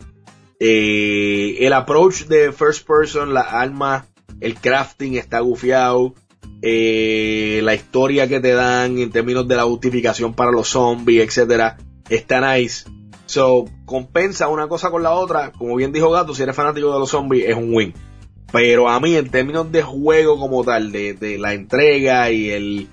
Eh, el approach de first person, las armas, el crafting está gufiado. Eh, la historia que te dan en términos de la justificación para los zombies, etcétera, está nice. So, compensa una cosa con la otra. Como bien dijo Gato, si eres fanático de los zombies, es un win. Pero a mí, en términos de juego como tal, de, de la entrega y el...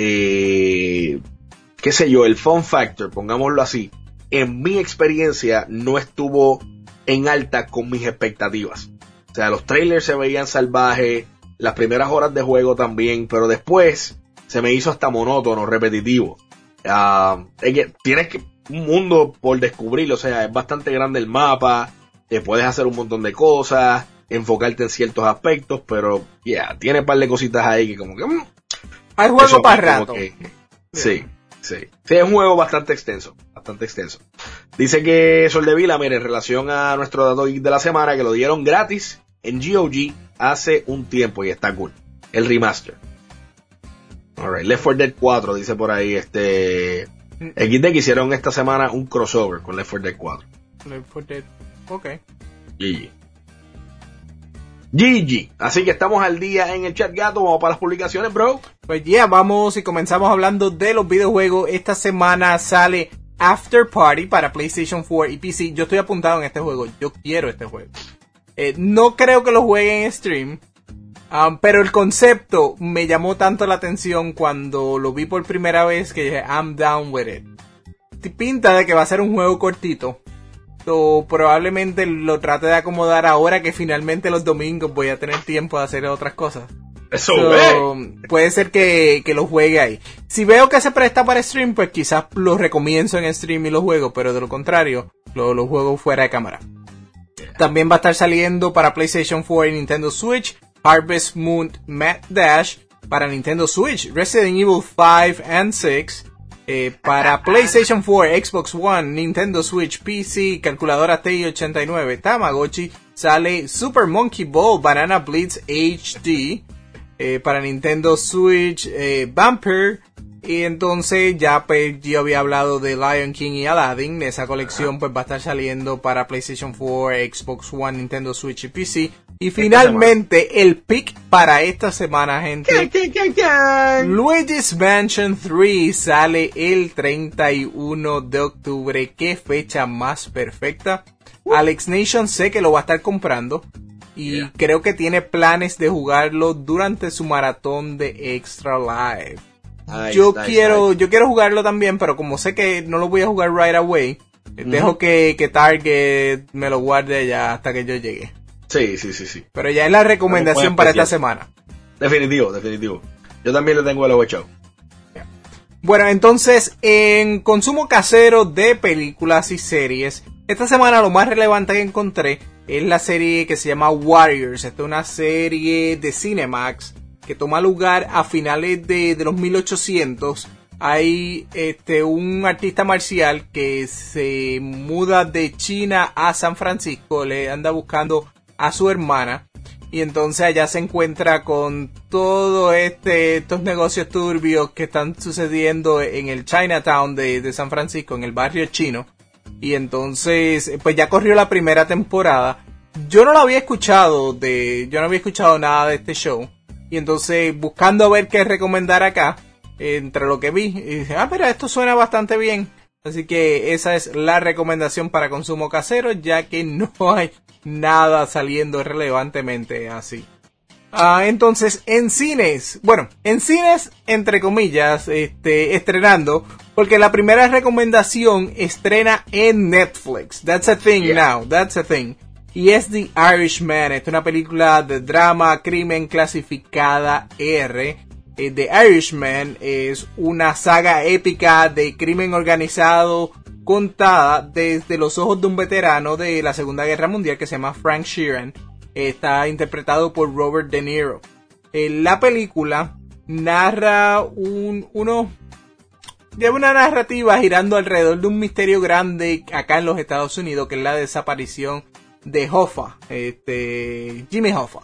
Eh, qué sé yo, el fun factor, pongámoslo así, en mi experiencia no estuvo en alta con mis expectativas. O sea, los trailers se veían salvajes, las primeras horas de juego también, pero después se me hizo hasta monótono, repetitivo. Uh, es que tienes que, un mundo por descubrir, o sea, es bastante grande el mapa, eh, puedes hacer un montón de cosas, enfocarte en ciertos aspectos, pero ya, yeah, tiene un par de cositas ahí que como que... Mm, hay juego para rato. Que, sí, sí. Sí, es un juego bastante extenso, bastante extenso. Dice que Soldevila, mire, en relación a nuestro dato geek de la semana, que lo dieron gratis en G O G hace un tiempo y está cool. El remaster. Alright, Left four Dead cuatro, dice por ahí, este... X D que hicieron esta semana un crossover con Left four Dead cuatro. Left four Dead, ok. G G. G G. Así que estamos al día en el chat, gato. Vamos para las publicaciones, bro. Pues ya, yeah, vamos y comenzamos hablando de los videojuegos. Esta semana sale After Party para PlayStation four y P C. Yo estoy apuntado en este juego. Yo quiero este juego. Eh, no creo que lo juegue en stream. Um, pero el concepto me llamó tanto la atención cuando lo vi por primera vez que dije, I'm down with it. Pinta de que va a ser un juego cortito. So, probablemente lo trate de acomodar ahora que finalmente los domingos voy a tener tiempo de hacer otras cosas. Eso so, puede ser que, que lo juegue ahí. Si veo que se presta para stream, pues quizás lo recomienzo en stream y lo juego, pero de lo contrario, lo, lo juego fuera de cámara. También va a estar saliendo para PlayStation four y Nintendo Switch Harvest Moon Mad Dash, para Nintendo Switch Resident Evil five and six, eh, para PlayStation four, Xbox One, Nintendo Switch, P C, calculadora T I ochenta y nueve, Tamagotchi, sale Super Monkey Ball Banana Blitz H D, eh, para Nintendo Switch, eh, Vampire. Y entonces ya pues yo había hablado de Lion King y Aladdin. Esa colección pues va a estar saliendo para PlayStation four, Xbox One, Nintendo Switch y P C. Y finalmente el pick para esta semana, gente. ¿Qué, qué, qué, qué? Luigi's Mansion tres sale el treinta y uno de octubre. Qué fecha más perfecta. Uh. Alex Nation sé que lo va a estar comprando. Y yeah. creo que tiene planes de jugarlo durante su maratón de Extra Life. Nice, yo nice, quiero nice. yo quiero jugarlo también, pero como sé que no lo voy a jugar right away, uh-huh. dejo que, que Target me lo guarde allá hasta que yo llegue. Sí, sí, sí, sí. Pero ya es la recomendación para esta semana. Definitivo, definitivo. Yo también le tengo el ojo. Bueno, entonces, en consumo casero de películas y series, esta semana lo más relevante que encontré es la serie que se llama Warriors. Esta es una serie de Cinemax que toma lugar a finales de, de los mil ochocientos. Hay este un artista marcial que se muda de China a San Francisco, le anda buscando a su hermana y entonces allá se encuentra con todo este estos negocios turbios que están sucediendo en el Chinatown de, de San Francisco, en el barrio chino. Y entonces pues ya corrió la primera temporada. Yo no la había escuchado de yo no había escuchado nada de este show. Y entonces, buscando a ver qué recomendar acá, entre lo que vi, y dije, ah, mira, esto suena bastante bien. Así que esa es la recomendación para consumo casero, ya que no hay nada saliendo relevantemente así. Ah, entonces, en cines, bueno, en cines, entre comillas, este, estrenando, porque la primera recomendación estrena en Netflix. That's a thing yeah. now, that's a thing. Y es The Irishman. Esta es una película de drama, crimen clasificada R. Eh, The Irishman es una saga épica de crimen organizado contada desde los ojos de un veterano de la Segunda Guerra Mundial que se llama Frank Sheeran. Está interpretado por Robert De Niro. Eh, la película narra un, uno, lleva una narrativa girando alrededor de un misterio grande acá en los Estados Unidos, que es la desaparición de Hoffa, este, Jimmy Hoffa.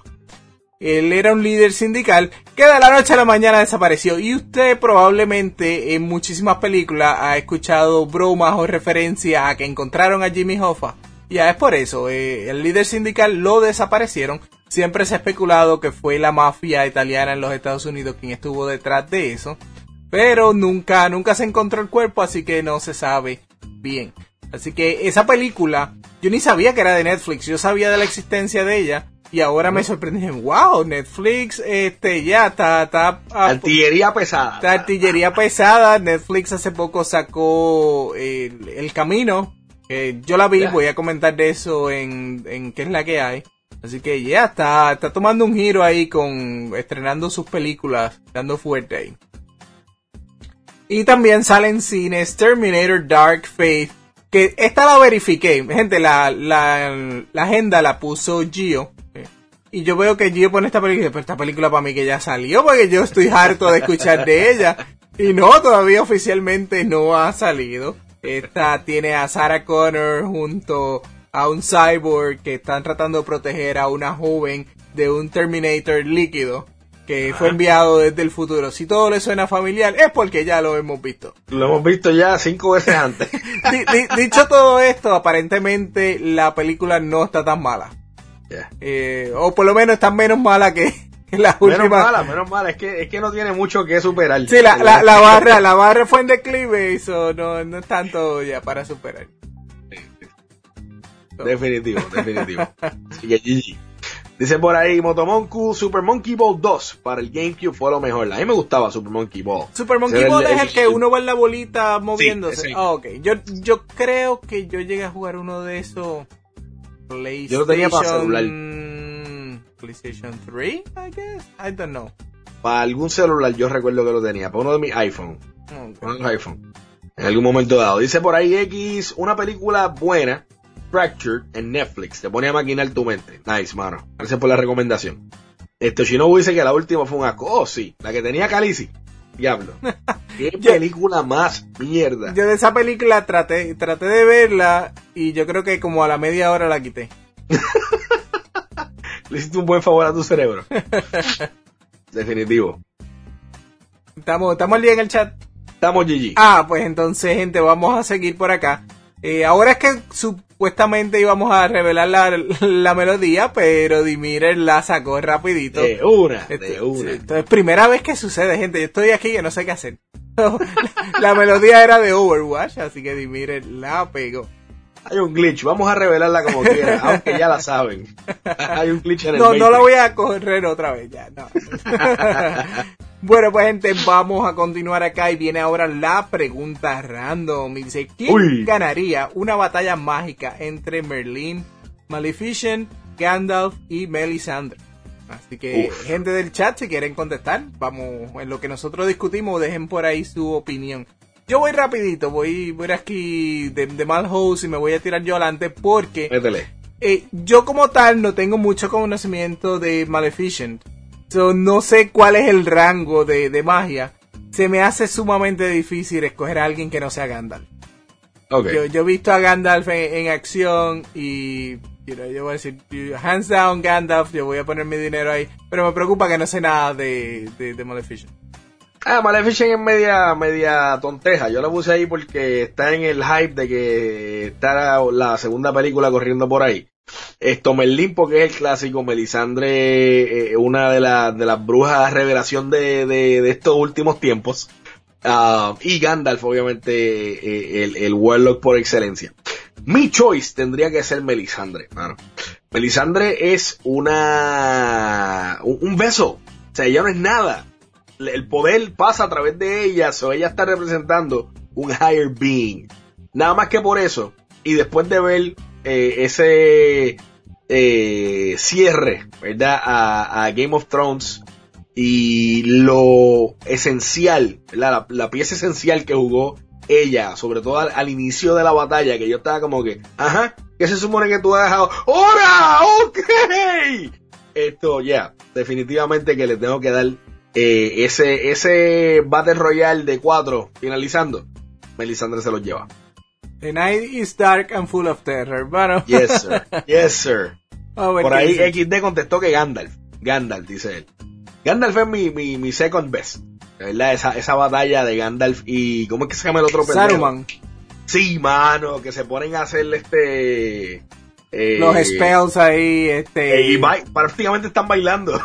Él era un líder sindical que de la noche a la mañana desapareció. Y usted probablemente en muchísimas películas ha escuchado bromas o referencias a que encontraron a Jimmy Hoffa. Ya es por eso, eh, el líder sindical lo desaparecieron. Siempre se ha especulado que fue la mafia italiana en los Estados Unidos quien estuvo detrás de eso. Pero nunca, nunca se encontró el cuerpo, así que no se sabe bien. Así que esa película, yo ni sabía que era de Netflix, yo sabía de la existencia de ella y ahora me sorprendí, wow, Netflix, este, ya está, está, artillería pesada. Está artillería pesada. Netflix hace poco sacó el, el Camino, que yo la vi, yeah. voy a comentar de eso en, en qué es la que hay. Así que ya yeah, está, está tomando un giro ahí con, estrenando sus películas, dando fuerte ahí. Y también sale en cines Terminator Dark Fate. que esta la verifiqué, gente, la, la, la agenda la puso Gio. Y yo veo que Gio pone esta película, pero esta película para mí que ya salió, porque yo estoy harto de escuchar de ella. Y no, todavía oficialmente no ha salido. Esta tiene a Sarah Connor junto a un cyborg que están tratando de proteger a una joven de un Terminator líquido que fue enviado desde el futuro. Si todo le suena familiar, es porque ya lo hemos visto. Lo hemos visto ya cinco veces antes. D- d- dicho todo esto, aparentemente la película no está tan mala. Yeah. Eh, o por lo menos está menos mala que la Menos última. mala, menos mala. Es que, es que no tiene mucho que superar. Sí, la, la, la barra, la barra fue en declive, eso no, no es tanto ya para superar. Definitivo, definitivo. Así que G G. Dice por ahí, Motomonku, Super Monkey Ball dos para el GameCube fue lo mejor. A mí me gustaba Super Monkey Ball. Super Monkey Ese Ball el- es el que uno va en la bolita moviéndose. Sí, sí. Ah, ok. Yo, yo creo que yo llegué a jugar uno de esos PlayStation... Yo lo tenía para celular. PlayStation tres, I guess. I don't know. Para algún celular yo recuerdo que lo tenía. Para uno de mis iPhone. Okay. Uno de los iPhone. En algún momento dado. Dice por ahí X, una película buena, Fractured, en Netflix. Te pone a maquinar tu mente. Nice, mano. Gracias por la recomendación. Esto Shinobu dice que la última fue una cosa. Oh, sí. La que tenía Khaleesi. Diablo. Qué Yo- película más mierda. Yo de esa película traté, traté de verla y yo creo que como a la media hora la quité. Le hiciste un buen favor a tu cerebro. Definitivo. Estamos, estamos al día en el chat. Estamos G G. Ah, pues entonces, gente, vamos a seguir por acá. Eh, ahora es que supuestamente íbamos a revelar la, la melodía, pero Dimir la sacó rapidito. De una, Este, de una. sí, entonces, primera vez que sucede, gente. Yo estoy aquí que no sé qué hacer. la, la melodía era de Overwatch, así que Dimir la pegó. Hay un glitch, vamos a revelarla como quiera, aunque ya la saben. Hay un glitch en el No, no la Matrix. voy a correr otra vez ya, no. Bueno, pues gente, vamos a continuar acá y viene ahora la pregunta random. Y dice, ¿quién Uy. ganaría una batalla mágica entre Merlin, Maleficent, Gandalf y Melisandre? Así que, Uf. gente del chat, si quieren contestar, vamos, en lo que nosotros discutimos, dejen por ahí su opinión. Yo voy rapidito, voy, voy aquí de, de mal host y me voy a tirar yo adelante porque... Métele. Eh, yo como tal no tengo mucho conocimiento de Maleficent. So, no sé cuál es el rango de, de magia. Se me hace sumamente difícil escoger a alguien que no sea Gandalf. Ok. Yo, yo he visto a Gandalf en, en acción y you know, yo voy a decir, hands down Gandalf, yo voy a poner mi dinero ahí. Pero me preocupa que no sé nada de, de, de Maleficent. Ah, Maleficent es media, media tonteja. Yo la puse ahí porque está en el hype de que está la, la segunda película corriendo por ahí. Esto, Merlín, porque es el clásico, Melisandre, eh, una de, la, de las brujas revelación de, de, de estos últimos tiempos. Uh, y Gandalf, obviamente, eh, el, el Warlock por excelencia. Mi choice tendría que ser Melisandre, mano. Melisandre es una... un, un beso. O sea, ella no es nada. El poder pasa a través de ella, o ella está representando un higher being. Nada más que por eso. Y después de ver eh, ese eh, cierre, ¿verdad? A, a Game of Thrones y lo esencial, ¿verdad? La, la pieza esencial que jugó ella, sobre todo al, al inicio de la batalla, que yo estaba como que, ajá, ¿qué se supone que tú has dejado? ¡Hora! ¡Ok! Esto, ya, yeah, definitivamente que le tengo que dar Eh, ese ese Battle Royale de cuatro finalizando, Melisandre se los lleva. The night is dark and full of terror. Bueno. Yes, sir. Yes, sir. A ver Por qué ahí dice. X D contestó que Gandalf. Gandalf, dice él. Gandalf es mi, mi, mi second best. ¿Verdad? Esa, esa batalla de Gandalf y... ¿cómo es que se llama el otro pendejo? Saruman. Sí, mano, que se ponen a hacer este... Eh, Los spells ahí, este... eh, y ba- prácticamente están bailando.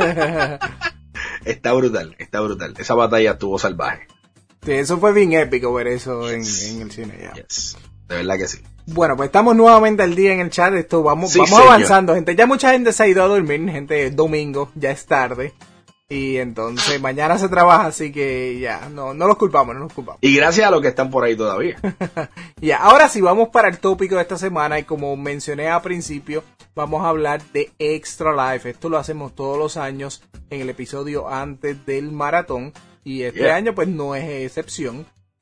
Está brutal, está brutal. Esa batalla estuvo salvaje. Sí, eso fue bien épico ver eso en, en el cine ya. Yes. De verdad que sí. Bueno, pues estamos nuevamente al día en el chat. Esto vamos, Sí, vamos señor. avanzando, gente. Ya mucha gente se ha ido a dormir, gente. Es domingo, ya es tarde. Y entonces mañana se trabaja, así que ya, no, no los culpamos, no los culpamos. Y gracias a los que están por ahí todavía. Ya, ahora sí, vamos para el tópico de esta semana. Y como mencioné al principio, vamos a hablar de Extra Life. Esto lo hacemos todos los años en el episodio antes del maratón. Y este Yeah. año pues no es excepción.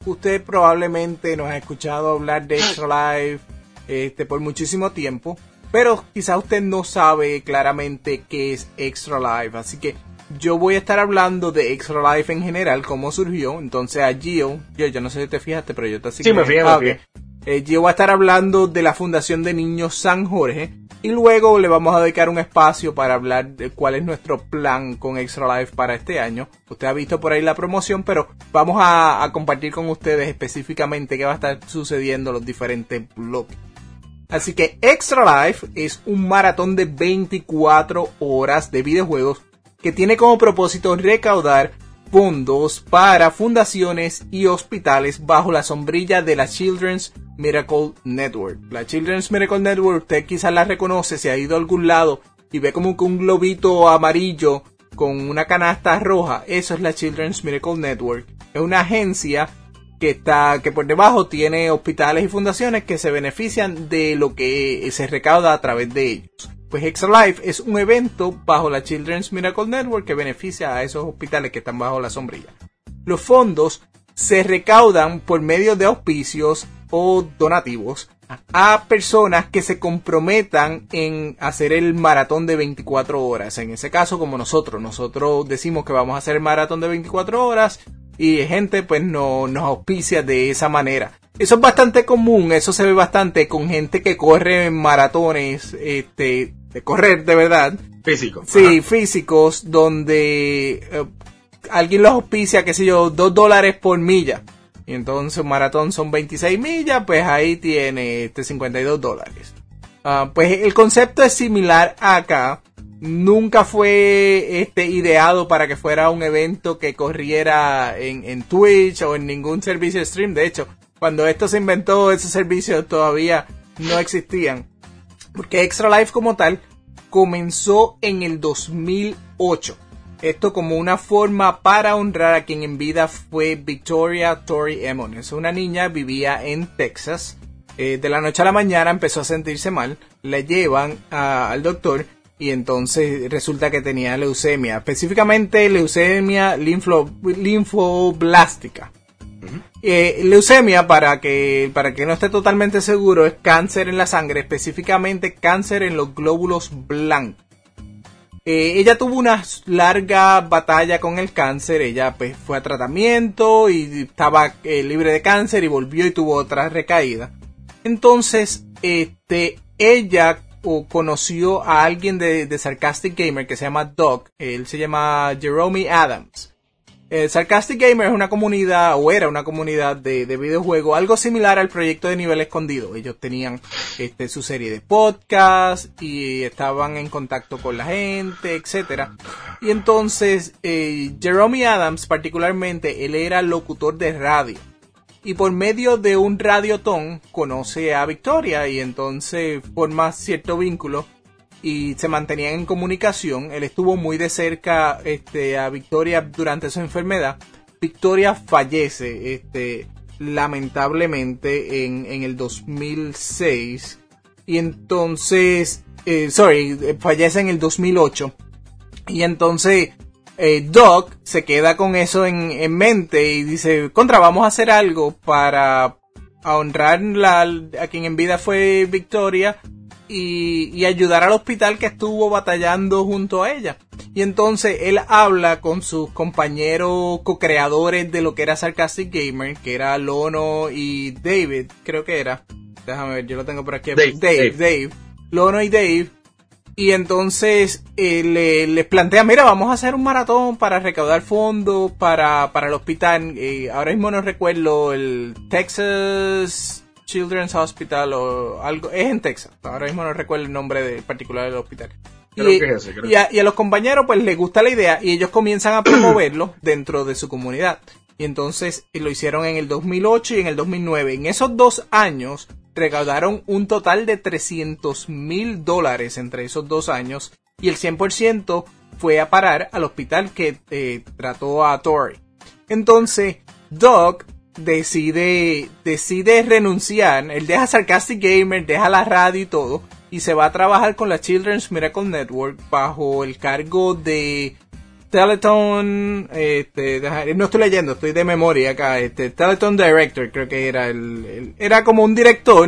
usted probablemente nos ha escuchado hablar de Extra Life este, por muchísimo tiempo, pero quizá usted no sabe claramente qué es Extra Life, así que yo voy a estar hablando de Extra Life en general, cómo surgió. Entonces a Gio, yo, yo no sé si te fijaste, pero yo te así Sí, que, me fijé, ah, me fijé. Eh, Gio va a estar hablando de la Fundación de Niños San Jorge y luego le vamos a dedicar un espacio para hablar de cuál es nuestro plan con Extra Life para este año. Usted ha visto por ahí la promoción, pero vamos a, a compartir con ustedes específicamente qué va a estar sucediendo en los diferentes bloques. Así que Extra Life es un maratón de veinticuatro horas de videojuegos que tiene como propósito recaudar fondos para fundaciones y hospitales bajo la sombrilla de la Children's Miracle Network. La Children's Miracle Network, usted quizás la reconoce si ha ido a algún lado y ve como que un globito amarillo con una canasta roja. Eso es la Children's Miracle Network. Es una agencia que está que por debajo tiene hospitales y fundaciones que se benefician de lo que se recauda a través de ellos. Pues Extra Life es un evento bajo la Children's Miracle Network que beneficia a esos hospitales que están bajo la sombrilla. Los fondos se recaudan por medio de auspicios o donativos a personas que se comprometan en hacer el maratón de veinticuatro horas. En ese caso, como nosotros, nosotros decimos que vamos a hacer el maratón de veinticuatro horas y gente pues no, nos auspicia de esa manera. Eso es bastante común, eso se ve bastante con gente que corre maratones, este, de correr de verdad. Físico. Sí, Ajá. físicos, donde eh, alguien los auspicia, qué sé yo, dos dólares por milla. Y entonces un maratón son veintiséis millas, pues ahí tiene este cincuenta y dos dólares. Uh, pues el concepto es similar acá. Nunca fue este ideado para que fuera un evento que corriera en, en Twitch o en ningún servicio de stream. De hecho, cuando esto se inventó, esos servicios todavía no existían. Porque Extra Life como tal comenzó en el dos mil ocho. Esto como una forma para honrar a quien en vida fue Victoria Tori Emmons. Es una niña, vivía en Texas. Eh, de la noche a la mañana empezó a sentirse mal. La llevan a, al doctor y entonces resulta que tenía leucemia. Específicamente leucemia linfo, linfoblástica. Uh-huh. Eh, leucemia, para que, para que no esté totalmente seguro, es cáncer en la sangre. Específicamente cáncer en los glóbulos blancos. Eh, ella tuvo una larga batalla con el cáncer. Ella pues fue a tratamiento y estaba eh, libre de cáncer y volvió y tuvo otra recaída. Entonces, este, ella o, conoció a alguien de, de Sarcastic Gamer que se llama Doc. Él se llama Jerome Adams. Eh, Sarcastic Gamer es una comunidad, o era una comunidad de, de videojuegos, algo similar al proyecto de Nivel Escondido. Ellos tenían este, su serie de podcasts y estaban en contacto con la gente, etcétera. Y entonces, eh, Jerome Adams particularmente, él era locutor de radio. Y por medio de un radiotón conoce a Victoria y entonces forma cierto vínculo. Y se mantenían en comunicación. Él estuvo muy de cerca este, a Victoria durante su enfermedad. Victoria fallece este, lamentablemente en, en el dos mil seis. Y entonces, eh, sorry, fallece en el dos mil ocho. Y entonces eh, Doc se queda con eso en, en mente y dice, contra, vamos a hacer algo para honrar la, a quien en vida fue Victoria. Y, y ayudar al hospital que estuvo batallando junto a ella. Y entonces él habla con sus compañeros co-creadores de lo que era Sarcastic Gamer, que era Lono y David, creo que era. Déjame ver, yo lo tengo por aquí. Dave, Dave, Dave. Dave. Lono y Dave. Y entonces eh, le, les plantea, mira, vamos a hacer un maratón para recaudar fondos para, para el hospital. Eh, ahora mismo no recuerdo el Texas Children's Hospital o algo, es en Texas, ahora mismo no recuerdo el nombre de, particular del hospital. Creo y, que es ese, creo. Y, a, y a los compañeros pues les gusta la idea y ellos comienzan a promoverlo dentro de su comunidad. Y entonces lo hicieron en el dos mil ocho y en el dos mil nueve. En esos dos años recaudaron un total de trescientos mil dólares entre esos dos años y el cien por ciento fue a parar al hospital que eh, trató a Tori. Entonces Doc decide decide renunciar. Él deja Sarcastic Gamer, deja la radio y todo y se va a trabajar con la Children's Miracle Network bajo el cargo de Teleton, este, no estoy leyendo, estoy de memoria acá, este, Teleton Director, creo que era el, el era como un director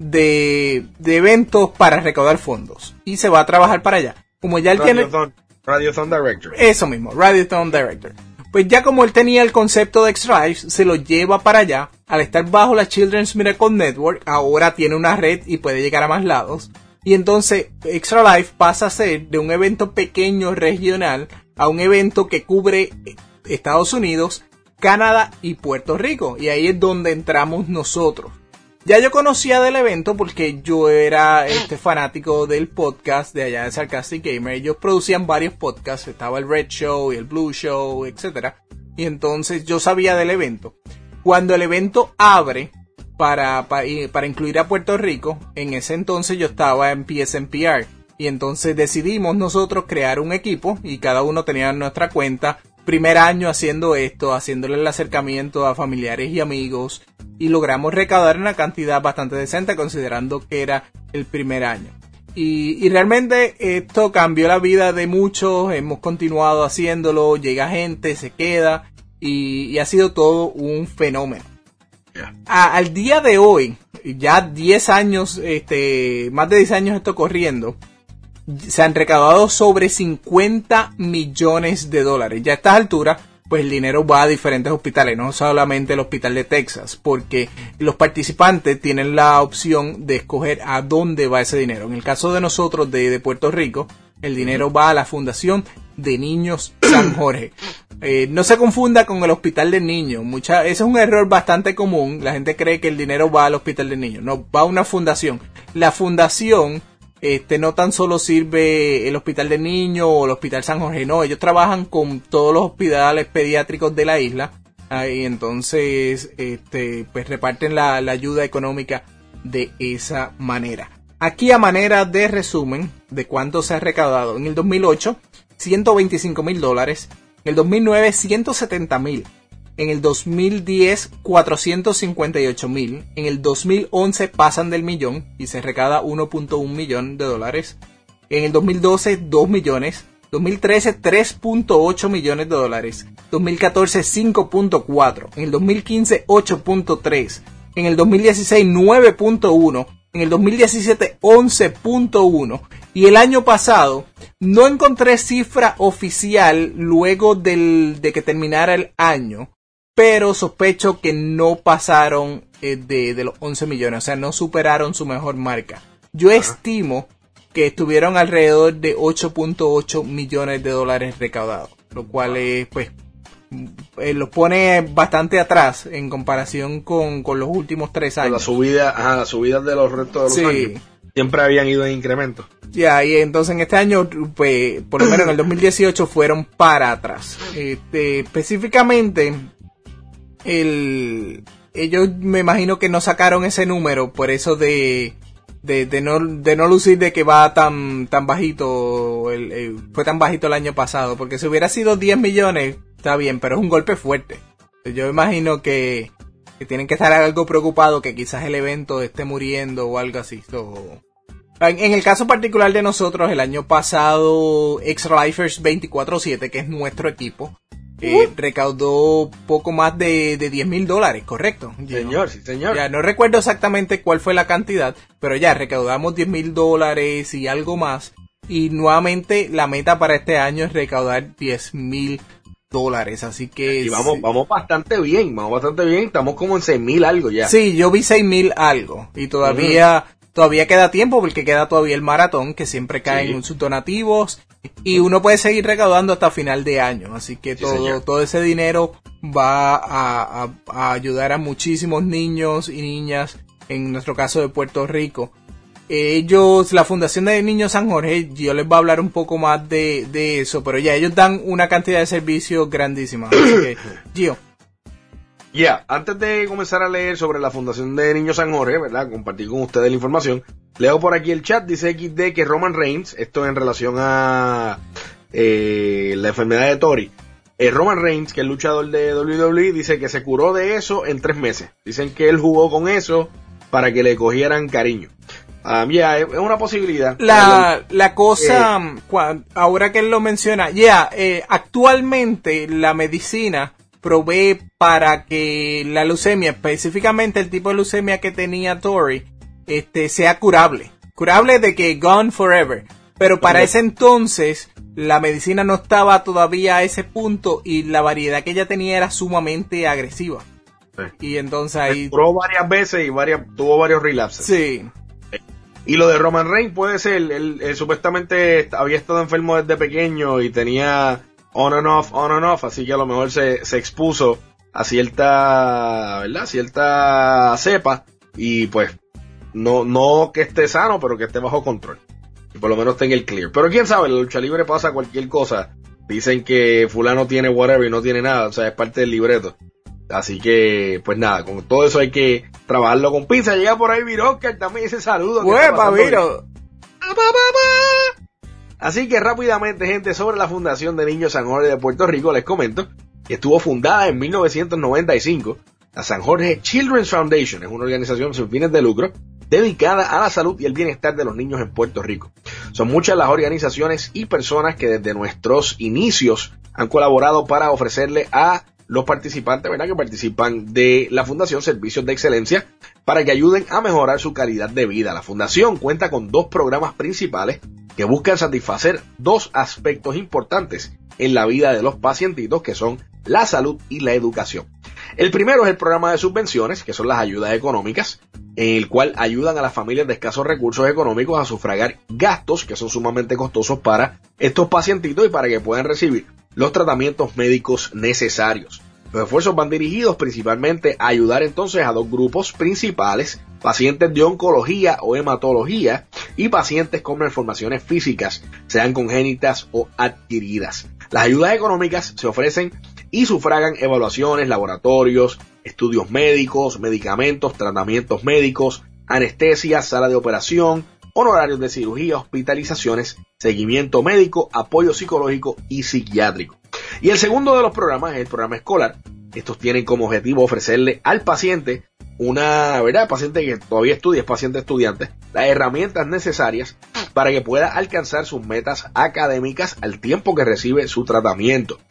de, de eventos para recaudar fondos, y se va a trabajar para allá. Como ya él Radiothon, tiene... Radiothon Director. Eso mismo, Radiothon Director. Pues ya como él tenía el concepto de Extra Life, se lo lleva para allá. Al estar bajo la Children's Miracle Network, ahora tiene una red y puede llegar a más lados. Y entonces Extra Life pasa a ser de un evento pequeño regional a un evento que cubre Estados Unidos, Canadá y Puerto Rico. Y ahí es donde entramos nosotros. Ya yo conocía del evento porque yo era este fanático del podcast de allá de Sarcastic Gamer. Ellos producían varios podcasts, estaba el Red Show y el Blue Show, etcétera. Y entonces yo sabía del evento. Cuando el evento abre para, para, para incluir a Puerto Rico, en ese entonces yo estaba en P S N P R. Y entonces decidimos nosotros crear un equipo y cada uno tenía nuestra cuenta. Primer año haciendo esto, haciéndole el acercamiento a familiares y amigos. Y logramos recaudar una cantidad bastante decente considerando que era el primer año. Y, y realmente esto cambió la vida de muchos, hemos continuado haciéndolo, llega gente, se queda y, y ha sido todo un fenómeno. Yeah. A, al día de hoy, ya diez años, este, más de diez años esto corriendo, se han recaudado sobre cincuenta millones de dólares. Ya a estas alturas, pues el dinero va a diferentes hospitales, no solamente el hospital de Texas, porque los participantes tienen la opción de escoger a dónde va ese dinero. En el caso de nosotros de, de Puerto Rico, el dinero va a la Fundación de Niños San Jorge. Eh, no se confunda con el hospital de niños. Mucha, ese es un error bastante común. La gente cree que el dinero va al hospital de niños. No, va a una fundación. La fundación... Este no tan solo sirve el hospital de niños o el hospital San Jorge, no, ellos trabajan con todos los hospitales pediátricos de la isla y entonces este pues reparten la, la ayuda económica de esa manera. Aquí a manera de resumen de cuánto se ha recaudado: en el dos mil ocho, ciento veinticinco mil dólares, en el dos mil nueve, ciento setenta mil, en el dos mil diez, cuatrocientos cincuenta y ocho mil. En el dos mil once pasan del millón y se recauda uno punto uno millón de dólares. En el dos mil doce, dos millones. dos mil trece, tres punto ocho millones de dólares. dos mil catorce, cinco punto cuatro. En el dos mil quince, ocho punto tres. En el dos mil dieciséis, nueve punto uno. En el dos mil diecisiete, once punto uno. Y el año pasado no encontré cifra oficial luego del, de que terminara el año, pero sospecho que no pasaron eh, de, de los once millones, o sea, no superaron su mejor marca. Yo estimo que estuvieron alrededor de ocho punto ocho millones de dólares recaudados, lo cual es, pues, eh, los pone bastante atrás en comparación con, con los últimos tres años. La subida, ajá, la subida de los restos de los sí. años siempre habían ido en incremento. Ya, y entonces en este año, pues, por lo menos en el dos mil dieciocho fueron para atrás. Este, específicamente... El, ellos me imagino que no sacaron ese número por eso de, de, de, no, de no lucir de que va tan, tan bajito, el, el, fue tan bajito el año pasado, porque si hubiera sido diez millones, está bien, pero es un golpe fuerte. Yo imagino que, que tienen que estar algo preocupados que quizás el evento esté muriendo o algo así. So, en, en el caso particular de nosotros, el año pasado, Extra Lifers veinticuatro siete, que es nuestro equipo, Eh, recaudó poco más de, de diez mil dólares, correcto. Señor, no, sí, señor. Ya no recuerdo exactamente cuál fue la cantidad, pero ya recaudamos diez mil dólares y algo más. Y nuevamente la meta para este año es recaudar diez mil dólares, así que... Y vamos, vamos bastante bien, vamos bastante bien, estamos como en seis mil algo ya. Sí, yo vi seis mil algo, y todavía... Uh-huh. Todavía queda tiempo porque queda todavía el maratón, que siempre caen sí. sus donativos, y uno puede seguir recaudando hasta final de año, así que sí, todo, todo ese dinero va a, a, a ayudar a muchísimos niños y niñas, en nuestro caso de Puerto Rico. Ellos, la Fundación de Niños San Jorge, yo les voy a hablar un poco más de, de eso, pero ya ellos dan una cantidad de servicios grandísima, así que, Gio. Ya, yeah. Antes de comenzar a leer sobre la Fundación de Niños San Jorge, ¿verdad? Compartir con ustedes la información. Leo por aquí el chat, dice equis de que Roman Reigns, esto en relación a eh, la enfermedad de Tori. Eh, Roman Reigns, que es luchador de doble u doble u e, dice que se curó de eso en tres meses. Dicen que él jugó con eso para que le cogieran cariño. Um, ya, yeah, es una posibilidad. La, la cosa, eh, cua, ahora que él lo menciona, ya, yeah, eh, actualmente la medicina provee para que la leucemia, específicamente el tipo de leucemia que tenía Tori, este, sea curable. Curable de que gone forever. Pero para ese entonces, la medicina no estaba todavía a ese punto y la variedad que ella tenía era sumamente agresiva. Sí. Y entonces ahí... Duró varias veces y varias, tuvo varios relapses. Sí. Y lo de Roman Reigns puede ser, él, él, él supuestamente había estado enfermo desde pequeño y tenía on and off, on and off, así que a lo mejor se, se expuso a cierta, ¿verdad? Cierta cepa y pues no, no que esté sano, pero que esté bajo control. Y por lo menos tenga el clear. Pero quién sabe, en la lucha libre pasa cualquier cosa. Dicen que fulano tiene whatever y no tiene nada, o sea, es parte del libreto. Así que, pues nada, con todo eso hay que trabajarlo con pinza. Llega por ahí Viroscar, también ese saludo. ¡Huepa, Viro! Así que rápidamente, gente, sobre la Fundación de Niños San Jorge de Puerto Rico, les comento que estuvo fundada en mil novecientos noventa y cinco. La San Jorge Children's Foundation es una organización sin fines de lucro dedicada a la salud y el bienestar de los niños en Puerto Rico. Son muchas las organizaciones y personas que desde nuestros inicios han colaborado para ofrecerle a los participantes, ¿verdad?, que participan de la Fundación servicios de excelencia para que ayuden a mejorar su calidad de vida. La Fundación cuenta con dos programas principales que buscan satisfacer dos aspectos importantes en la vida de los pacientitos, que son la salud y la educación. El primero es el programa de subvenciones, que son las ayudas económicas, en el cual ayudan a las familias de escasos recursos económicos a sufragar gastos que son sumamente costosos para estos pacientitos y para que puedan recibir los tratamientos médicos necesarios. Los esfuerzos van dirigidos principalmente a ayudar entonces a dos grupos principales: pacientes de oncología o hematología y pacientes con malformaciones físicas, sean congénitas o adquiridas. Las ayudas económicas se ofrecen y sufragan evaluaciones, laboratorios, estudios médicos, medicamentos, tratamientos médicos, anestesia, sala de operación, honorarios de cirugía, hospitalizaciones, seguimiento médico, apoyo psicológico y psiquiátrico. Y el segundo de los programas es el programa escolar. Estos tienen como objetivo ofrecerle al paciente, una, ¿verdad?, paciente que todavía estudia, es paciente estudiante, las herramientas necesarias para que pueda alcanzar sus metas académicas al tiempo que recibe su tratamiento.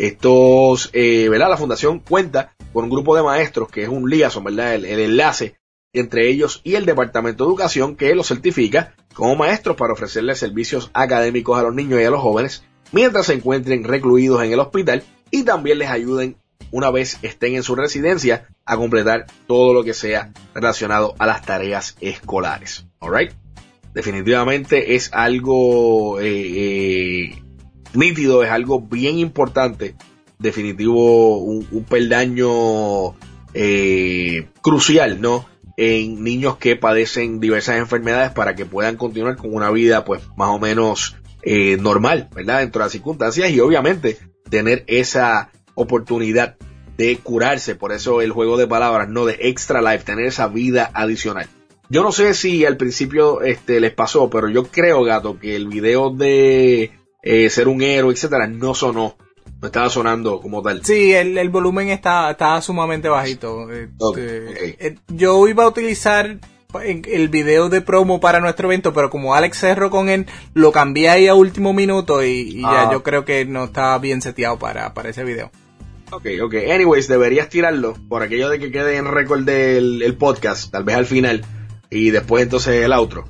Estos, eh, ¿verdad?, la fundación cuenta con un grupo de maestros que es un liaison, ¿verdad?, el, el enlace entre ellos y el Departamento de Educación, que los certifica como maestros para ofrecerles servicios académicos a los niños y a los jóvenes mientras se encuentren recluidos en el hospital, y también les ayuden una vez estén en su residencia a completar todo lo que sea relacionado a las tareas escolares. Alright, definitivamente es algo eh, eh, nítido, es algo bien importante, definitivo, un, un peldaño eh, crucial, ¿no?, en niños que padecen diversas enfermedades para que puedan continuar con una vida pues más o menos eh, normal, ¿verdad?, dentro de las circunstancias, y obviamente tener esa oportunidad de curarse. Por eso el juego de palabras, no, de extra life, tener esa vida adicional. Yo no sé si al principio este les pasó, pero yo creo, gato, que el video de eh, ser un héroe, etcétera, no sonó. No estaba sonando como tal. Sí, el, el volumen está, está sumamente bajito. Este, okay, okay. Eh, yo iba a utilizar el video de promo para nuestro evento, pero como Alex cerró con él, lo cambié ahí a último minuto y, y ah. ya yo creo que no estaba bien seteado para, para ese video. Ok, ok. Anyways, deberías tirarlo por aquello de que quede en récord del el podcast, tal vez al final, y después entonces el outro.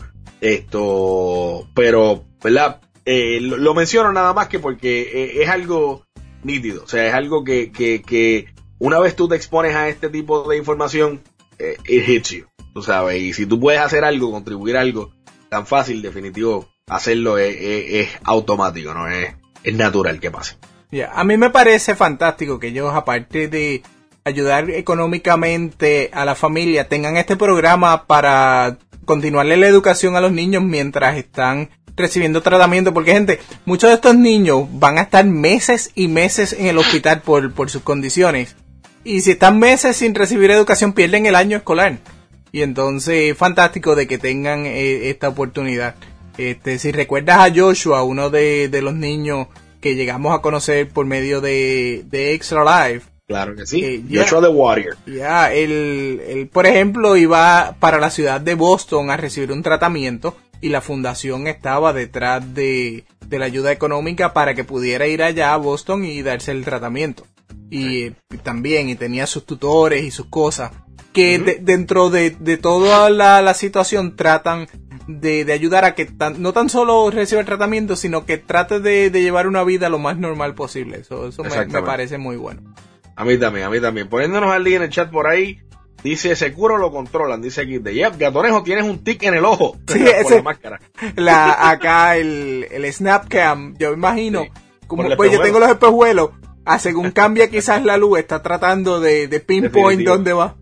Esto, pero, ¿verdad? Eh, lo, lo menciono nada más que porque eh, es algo nítido, o sea, es algo que, que, que una vez tú te expones a este tipo de información, eh, it hits you, tú sabes, y si tú puedes hacer algo, contribuir algo tan fácil, definitivo, hacerlo es, es, es automático, ¿no? Es, es natural que pase. Yeah, a mí me parece fantástico que ellos, aparte de ayudar económicamente a la familia, tengan este programa para continuarle la educación a los niños mientras están recibiendo tratamiento, porque gente, muchos de estos niños van a estar meses y meses en el hospital por, por sus condiciones, y si están meses sin recibir educación pierden el año escolar, y entonces fantástico de que tengan eh, esta oportunidad. Este, si recuerdas a Joshua, uno de, de los niños que llegamos a conocer por medio de, de Extra Life, Claro que sí. Eh, Joshua yeah, the Warrior. Ya, yeah, él, él, por ejemplo, iba para la ciudad de Boston a recibir un tratamiento y la fundación estaba detrás de, de la ayuda económica para que pudiera ir allá a Boston y darse el tratamiento. Y, y también, y tenía sus tutores y sus cosas, que uh-huh. de, dentro de, de toda la, la situación tratan de, de ayudar a que tan, no tan solo reciba el tratamiento, sino que trate de, de llevar una vida lo más normal posible. Eso, eso me, me parece muy bueno. A mí también, a mí también. Poniéndonos al día en el chat por ahí, dice, seguro lo controlan, dice aquí, de Yep, Gatonejo, tienes un tic en el ojo. Sí, por ese, la máscara. La, acá el, el Snapcam, yo me imagino, sí, como pues yo tengo los espejuelos, a según cambia quizás la luz, está tratando de, de pinpoint Definitivo. Dónde va.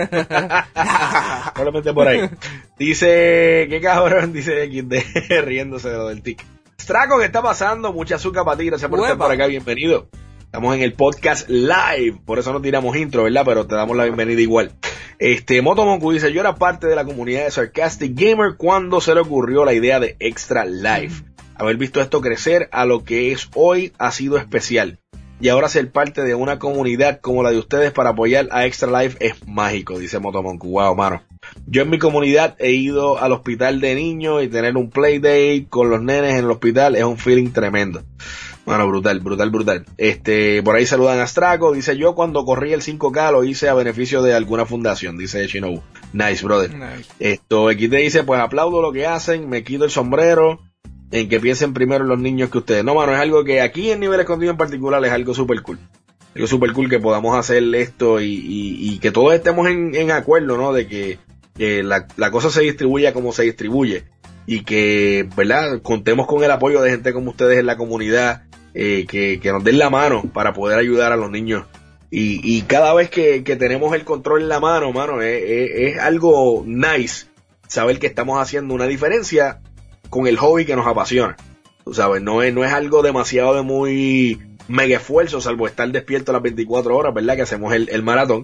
Solamente por ahí. Dice, qué cabrón, dice X D, riéndose de lo del tic. Straco, ¿qué está pasando? Mucha azúcar para ti, gracias por Uepa. Estar por acá, bienvenido. Estamos en el podcast live, por eso no tiramos intro, ¿verdad? Pero te damos la bienvenida igual. Este, Motomonku dice, yo era parte de la comunidad de Sarcastic Gamer cuando se le ocurrió la idea de Extra Life. Haber visto esto crecer a lo que es hoy ha sido especial. Y ahora ser parte de una comunidad como la de ustedes para apoyar a Extra Life es mágico, dice Motomonku. Wow, mano. Yo en mi comunidad he ido al hospital de niños y tener un playdate con los nenes en el hospital es un feeling tremendo. Bueno, brutal, brutal, brutal. Este, por ahí saludan a Straco, dice, yo cuando corrí el cinco K lo hice a beneficio de alguna fundación, dice Shinobu. Nice, brother. Nice. Esto, X D dice, pues aplaudo lo que hacen, me quito el sombrero, en que piensen primero en los niños que ustedes. No, mano, es algo que aquí en Nivel Escondido en particular es algo súper cool. Algo súper cool que podamos hacer esto y, y, y que todos estemos en, en acuerdo, ¿no? De que, que la, la cosa se distribuya como se distribuye. Y que, ¿verdad? Contemos con el apoyo de gente como ustedes en la comunidad, eh, que, que nos den la mano para poder ayudar a los niños. Y, y cada vez que, que tenemos el control en la mano, mano, es, es, es algo nice saber que estamos haciendo una diferencia con el hobby que nos apasiona. Tú sabes, no es, no es algo demasiado de muy mega esfuerzo, salvo estar despierto las veinticuatro horas, ¿verdad? Que hacemos el, el maratón.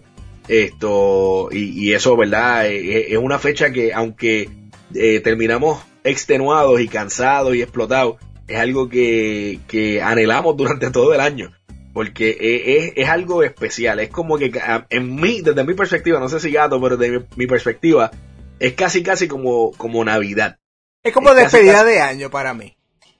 Esto, y, y eso, ¿verdad? Es, es una fecha que, aunque eh, terminamos extenuados y cansados y explotados, es algo que, que anhelamos durante todo el año, porque es, es algo especial, es como que en mí, desde mi perspectiva, no sé si gato, pero desde mi, mi perspectiva, es casi casi como, como Navidad. Es como es despedida casi, casi, de año para mí.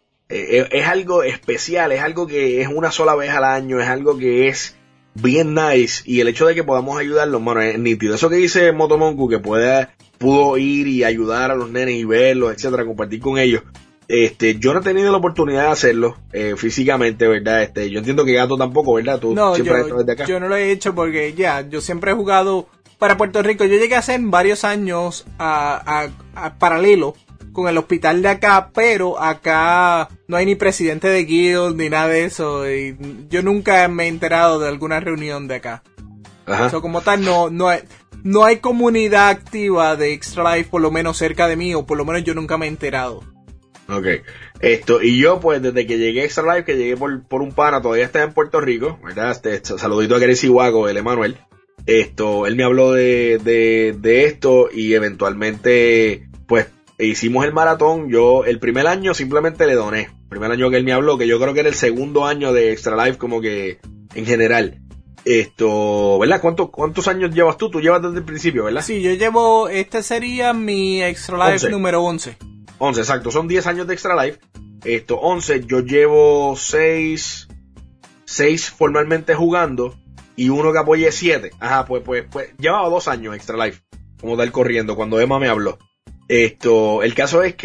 Es, es algo especial, es algo que es una sola vez al año, es algo que es bien nice, y el hecho de que podamos ayudarlos, bueno, es nítido. Eso que dice Motomonku, que puede, pudo ir y ayudar a los nenes y verlos, etcétera, compartir con ellos. Este, yo no he tenido la oportunidad de hacerlo eh, físicamente, ¿verdad? Este, yo entiendo que Gato tampoco, ¿verdad? Tú no, siempre yo, has estado desde acá. Yo no lo he hecho porque ya, yo siempre he jugado para Puerto Rico. Yo llegué a hacer varios años a, a, a paralelo con el hospital de acá, pero acá no hay ni presidente de guild ni nada de eso. Y yo nunca me he enterado de alguna reunión de acá. Ajá. Eso como tal, no, no hay, no hay comunidad activa de Extra Life, por lo menos cerca de mí, o por lo menos yo nunca me he enterado. Ok, esto, y yo pues desde que llegué a Extra Life, que llegué por, por un pana, todavía está en Puerto Rico, ¿verdad? Este, este, saludito a Grecy Huago, el Emanuel. Esto, él me habló de, de, de esto y eventualmente pues hicimos el maratón. Yo el primer año simplemente le doné, el primer año que él me habló, que yo creo que era el segundo año de Extra Life como que en general. Esto, ¿verdad? ¿Cuántos, cuántos años llevas tú? Tú llevas desde el principio, ¿verdad? Sí, yo llevo, este sería mi Extra Life once. Número once. once, exacto, son diez años de Extra Life. Esto, once, yo llevo seis, seis formalmente jugando y uno que apoyé siete. Ajá, pues, pues, pues, llevaba dos años Extra Life, como tal corriendo, cuando Emma me habló. Esto, el caso es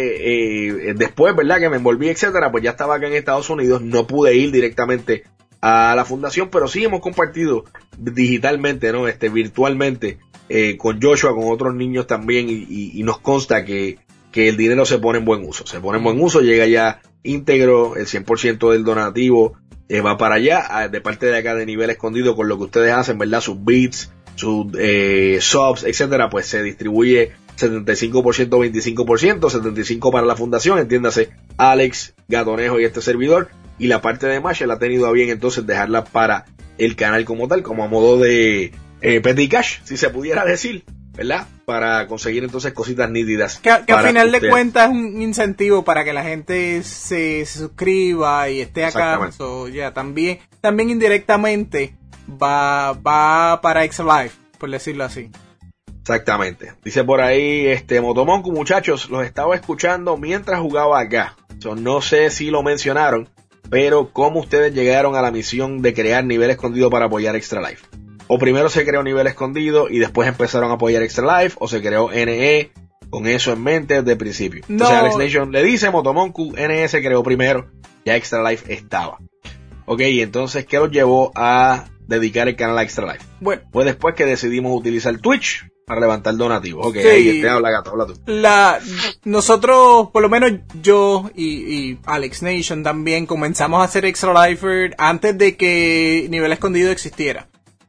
que eh, después, ¿verdad? Que me envolví, etcétera, pues ya estaba acá en Estados Unidos, no pude ir directamente a la fundación, pero sí hemos compartido digitalmente, ¿no? Este, virtualmente, eh, con Joshua, con otros niños también, y, y, y nos consta que que el dinero se pone en buen uso, se pone en buen uso, llega ya íntegro, el cien por ciento del donativo eh, va para allá, de parte de acá de Nivel Escondido, con lo que ustedes hacen, ¿verdad? Sus beats, sus eh, subs, etcétera, pues se distribuye setenta y cinco por ciento, veinticinco por ciento, setenta y cinco por ciento para la fundación, entiéndase, Alex, Gatonejo y este servidor, y la parte de Marshall ha tenido a bien entonces dejarla para el canal como tal, como a modo de eh, petty cash, si se pudiera decir, ¿verdad? para conseguir entonces cositas nítidas. Que, que al final usted. de cuentas es un incentivo para que la gente se, se suscriba y esté acá. So, yeah, también, también indirectamente va, va para Extra Life, por decirlo así. Exactamente. Dice por ahí, este Motomonku, muchachos, los estaba escuchando mientras jugaba acá. So, no sé si lo mencionaron, pero cómo ustedes llegaron a la misión de crear nivel escondido para apoyar Extra Life. O primero se creó nivel escondido y después empezaron a apoyar Extra Life, o se creó N E con eso en mente desde el principio. No. Entonces Alex Nation le dice, Motomonku, N E se creó primero, ya Extra Life estaba. Ok, entonces, ¿qué los llevó a dedicar el canal a Extra Life? Bueno, pues después que decidimos utilizar Twitch para levantar donativos. Ok, sí, ahí te habla, gato, habla tú. La, nosotros, por lo menos yo y, y Alex Nation también, comenzamos a hacer Extra Life antes de que Nivel Escondido existiera.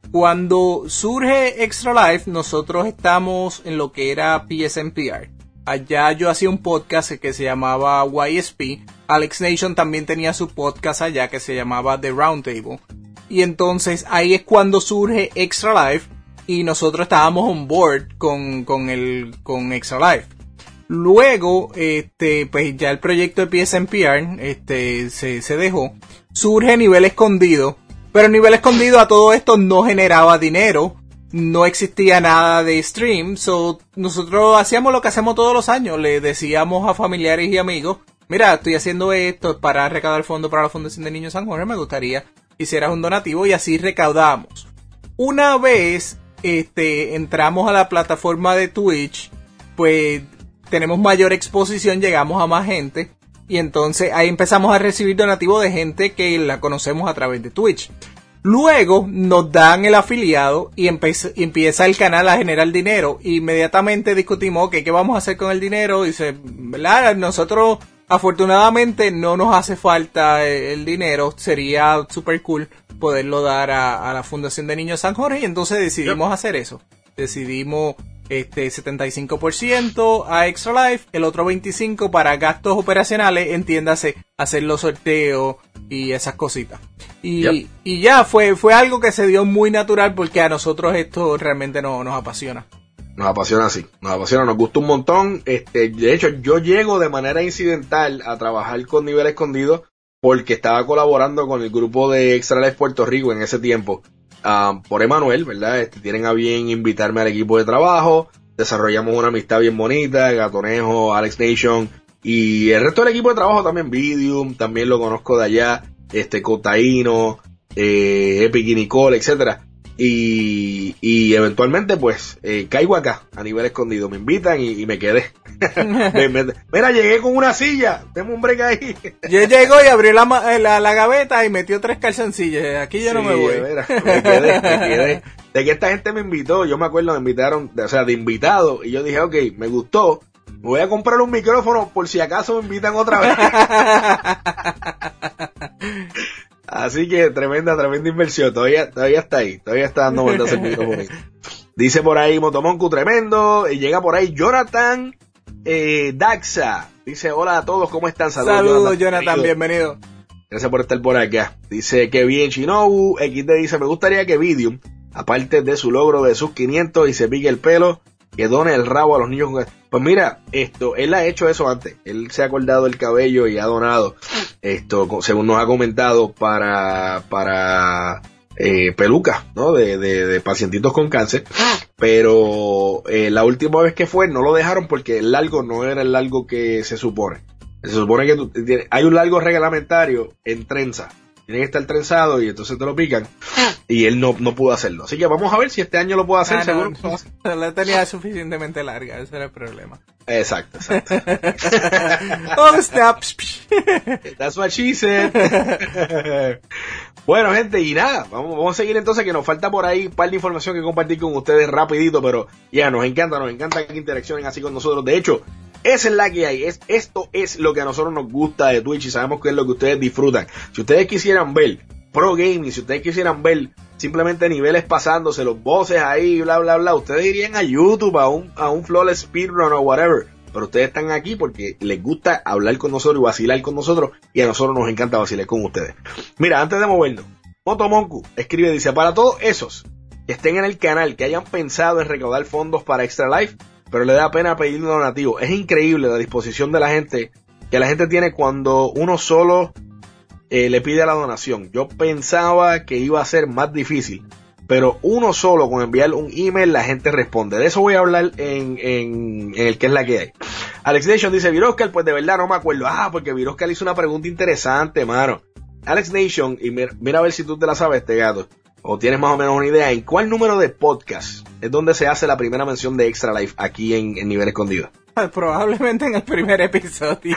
Cuando surge Extra Life, nosotros estamos en lo que era P S N P R. Allá yo hacía un podcast que se llamaba Y S P. Alex Nation también tenía su podcast allá que se llamaba The Roundtable. Y entonces ahí es cuando surge Extra Life y nosotros estábamos on board con, con, el, con Extra Life. Luego, este, pues ya el proyecto de P S N P R este, se, se dejó. Surge Nivel Escondido. Pero Nivel Escondido a todo esto no generaba dinero. No existía nada de stream. So, nosotros hacíamos lo que hacemos todos los años. Le decíamos a familiares y amigos, mira, estoy haciendo esto para recaudar fondos para la Fundación de Niños San Jorge. Me gustaría que hicieras un donativo, y así recaudamos. Una vez este, entramos a la plataforma de Twitch, pues tenemos mayor exposición, llegamos a más gente. Y entonces ahí empezamos a recibir donativos de gente que la conocemos a través de Twitch. Luego nos dan el afiliado y empe- empieza el canal a generar dinero. Inmediatamente discutimos, okay, ¿qué vamos a hacer con el dinero? Dice, ¿verdad? Nosotros afortunadamente no nos hace falta el dinero. Sería super cool poderlo dar a, a la Fundación de Niños San Jorge. Y entonces decidimos yep. hacer eso. Decidimos este setenta y cinco por ciento a Extra Life, el otro veinticinco por ciento para gastos operacionales, entiéndase, hacer los sorteos y esas cositas. Y, yep. y ya fue, fue algo que se dio muy natural porque a nosotros esto realmente no, nos apasiona. Nos apasiona, sí, nos apasiona, nos gusta un montón. Este, de hecho, yo llego de manera incidental a trabajar con Nivel Escondido porque estaba colaborando con el grupo de Extra Life Puerto Rico en ese tiempo. Um, por Emanuel, ¿verdad? Este, tienen a bien invitarme al equipo de trabajo, desarrollamos una amistad bien bonita, Gatonejo, Alex Nation y el resto del equipo de trabajo también, Vidium, también lo conozco de allá, este Cotaino, eh, Epic y Nicole, etcétera. Y, y eventualmente pues eh, caigo acá a Nivel Escondido, me invitan y, y me quedé. me, me, mira, llegué con una silla, tengo un break ahí. Yo llego y abrí la, la, la gaveta y metió tres calzoncillos, aquí yo sí, no me voy. Mira, me quedé, me quedé. De que esta gente me invitó, yo me acuerdo, me invitaron, o sea, de invitado, y yo dije, ok, me gustó, me voy a comprar un micrófono por si acaso me invitan otra vez. Así que tremenda, tremenda inversión. Todavía, todavía está ahí. Todavía está dando vueltas el micrófono. Dice por ahí Motomonku, tremendo. Y llega por ahí Jonathan eh, Daxa. Dice, hola a todos, ¿cómo están? Saludos, Saludos Jonathan, Jonathan bienvenido. Gracias por estar por acá. Dice que bien Shinobu. X D dice, me gustaría que Vidium, aparte de su logro de sus quinientos y se pique el pelo, que done el rabo a los niños. Pues mira, esto, él ha hecho eso antes. Él se ha cortado el cabello y ha donado esto, según nos ha comentado, para, para eh, pelucas, ¿no? De, de, de pacientitos con cáncer. Pero eh, la última vez que fue no lo dejaron porque el largo no era el largo que se supone. Se supone que tú, tienes, hay un largo reglamentario en trenza. Tiene que estar trenzado y entonces te lo pican. Y él no, no pudo hacerlo. Así que vamos a ver si este año lo puede hacer. Ah, seguro. No, no, la tenía suficientemente larga. Ese era el problema. Exacto, exacto. Oh, snap. That's what she said. Bueno, gente, y nada. Vamos, vamos a seguir entonces, que nos falta por ahí un par de información que compartir con ustedes rapidito. Pero ya, nos encanta, nos encanta que interaccionen así con nosotros. De hecho, esa es la que hay. Es, esto es lo que a nosotros nos gusta de Twitch y sabemos que es lo que ustedes disfrutan. Si ustedes quisieran ver Pro Gaming, si ustedes quisieran ver simplemente niveles pasándose, los bosses ahí, bla, bla, bla, ustedes irían a YouTube, a un, a un Flawless Speedrun o whatever. Pero ustedes están aquí porque les gusta hablar con nosotros y vacilar con nosotros, y a nosotros nos encanta vacilar con ustedes. Mira, antes de movernos, Motomonku escribe, dice, para todos esos que estén en el canal, que hayan pensado en recaudar fondos para Extra Life, pero le da pena pedir un donativo. Es increíble la disposición de la gente, que la gente tiene cuando uno solo eh, le pide la donación. Yo pensaba que iba a ser más difícil, pero uno solo con enviar un email la gente responde. De eso voy a hablar en, en, en el que es la que hay. Alex Nation dice, Viroscar, pues de verdad no me acuerdo. Ah, porque Viroscar hizo una pregunta interesante, mano. Alex Nation, y mira, mira a ver si tú te la sabes, este gato, o tienes más o menos una idea, ¿en cuál número de podcast es donde se hace la primera mención de Extra Life aquí en, en Nivel Escondido? Probablemente en el primer episodio.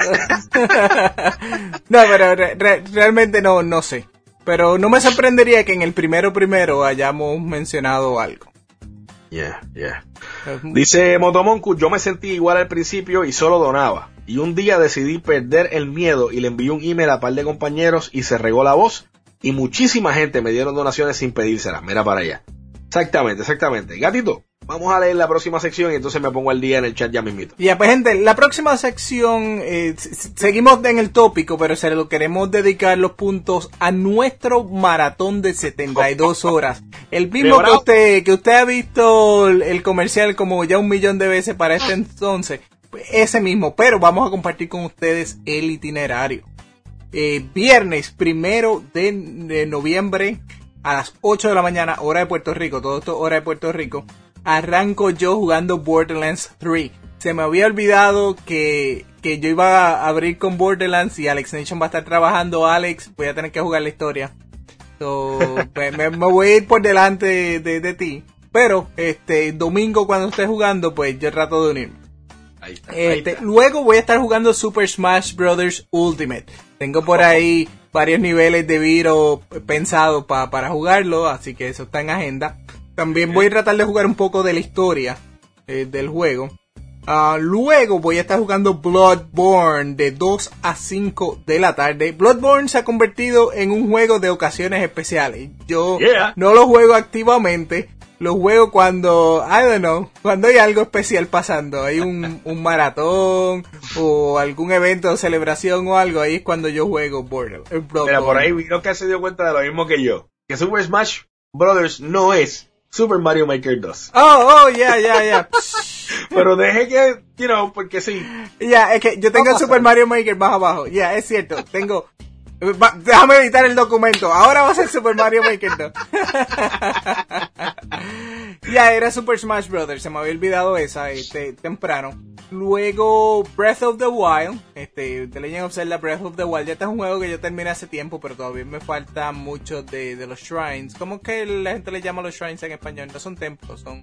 No, pero re, re, realmente no, no sé. Pero no me sorprendería que en el primero primero hayamos mencionado algo. Yeah, yeah. Dice Motomonku, yo me sentí igual al principio y solo donaba. Y un día decidí perder el miedo y le envié un email a un par de compañeros y se regó la voz. Y muchísima gente me dieron donaciones sin pedírselas. Mira para allá. Exactamente, exactamente. Gatito, vamos a leer la próxima sección y entonces me pongo al día en el chat ya mismito. Ya, pues gente, la próxima sección, eh, seguimos en el tópico, pero se lo queremos dedicar los puntos a nuestro maratón de setenta y dos horas. El mismo que usted, que usted ha visto el comercial como ya un millón de veces para este entonces. Ese mismo, pero vamos a compartir con ustedes el itinerario. Eh, viernes primero de, de noviembre a las ocho de la mañana, hora de Puerto Rico, todo esto hora de Puerto Rico, arranco yo jugando Borderlands tres. Se me había olvidado que, que yo iba a abrir con Borderlands y Alex Nation va a estar trabajando. Alex, voy a tener que jugar la historia. So, me, me, me voy a ir por delante de, de, de ti. Pero, este, domingo cuando esté jugando, pues yo trato de unirme. Ahí está, ahí Este, está. luego voy a estar jugando Super Smash Bros. Ultimate. Tengo por ahí varios niveles de Viro pensados pa, para jugarlo, así que eso está en agenda. También voy a tratar de jugar un poco de la historia eh, del juego. Uh, luego voy a estar jugando Bloodborne de dos a cinco de la tarde. Bloodborne se ha convertido en un juego de ocasiones especiales. Yo Yeah. no lo juego activamente. Lo juego cuando, I don't know, cuando hay algo especial pasando. Hay un, un maratón o algún evento de celebración o algo. Ahí es cuando yo juego Border, eh, Bloodborne. Mira, por ahí Viroscar se dio cuenta de lo mismo que yo. Que Super Smash Brothers no es Super Mario Maker dos. Oh, oh, ya, ya, ya. Pero deje que, you know, porque sí. Ya, es que yo tengo el Super Mario Maker más abajo. Ya, es cierto. Tengo... Va, déjame editar el documento. Ahora va a ser Super Mario Maker dos. Ya, era Super Smash Bros. Se me había olvidado esa, este, temprano. Luego, Breath of the Wild. Este, The Legend of Zelda Breath of the Wild. Ya este es un juego que yo terminé hace tiempo, pero todavía me falta mucho de, de los shrines. ¿Cómo que la gente le llama los shrines en español? No son templos, son...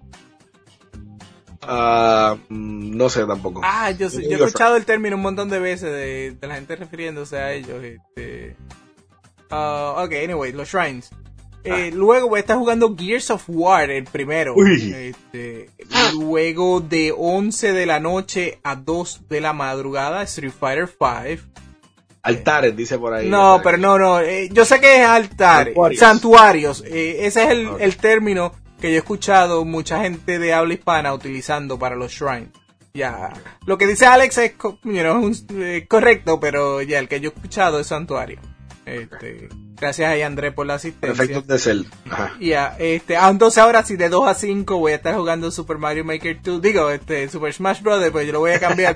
Uh, no sé tampoco. Ah, yo, sé, yo he escuchado el término un montón de veces de, de la gente refiriéndose a ellos. Este, uh, ok, anyway, los shrines. Eh, ah. Luego voy a estar jugando Gears of War, el primero. Este, luego de once de la noche a dos de la madrugada, Street Fighter cinco. Altares, dice por ahí. No, pero no, no. Eh, yo sé que es altar. Santuarios. Santuarios. Eh, ese es el, okay. el término que yo he escuchado mucha gente de habla hispana utilizando para los shrines. Ya, lo que dice Alex es you know, un, eh, correcto, pero ya el que yo he escuchado es santuario. Este, gracias a André por la asistencia. Perfecto de Zelda. Ya, yeah, este, ah, entonces ahora sí de dos a cinco voy a estar jugando Super Mario Maker dos, digo, este, Super Smash Bros, pues yo lo voy a cambiar.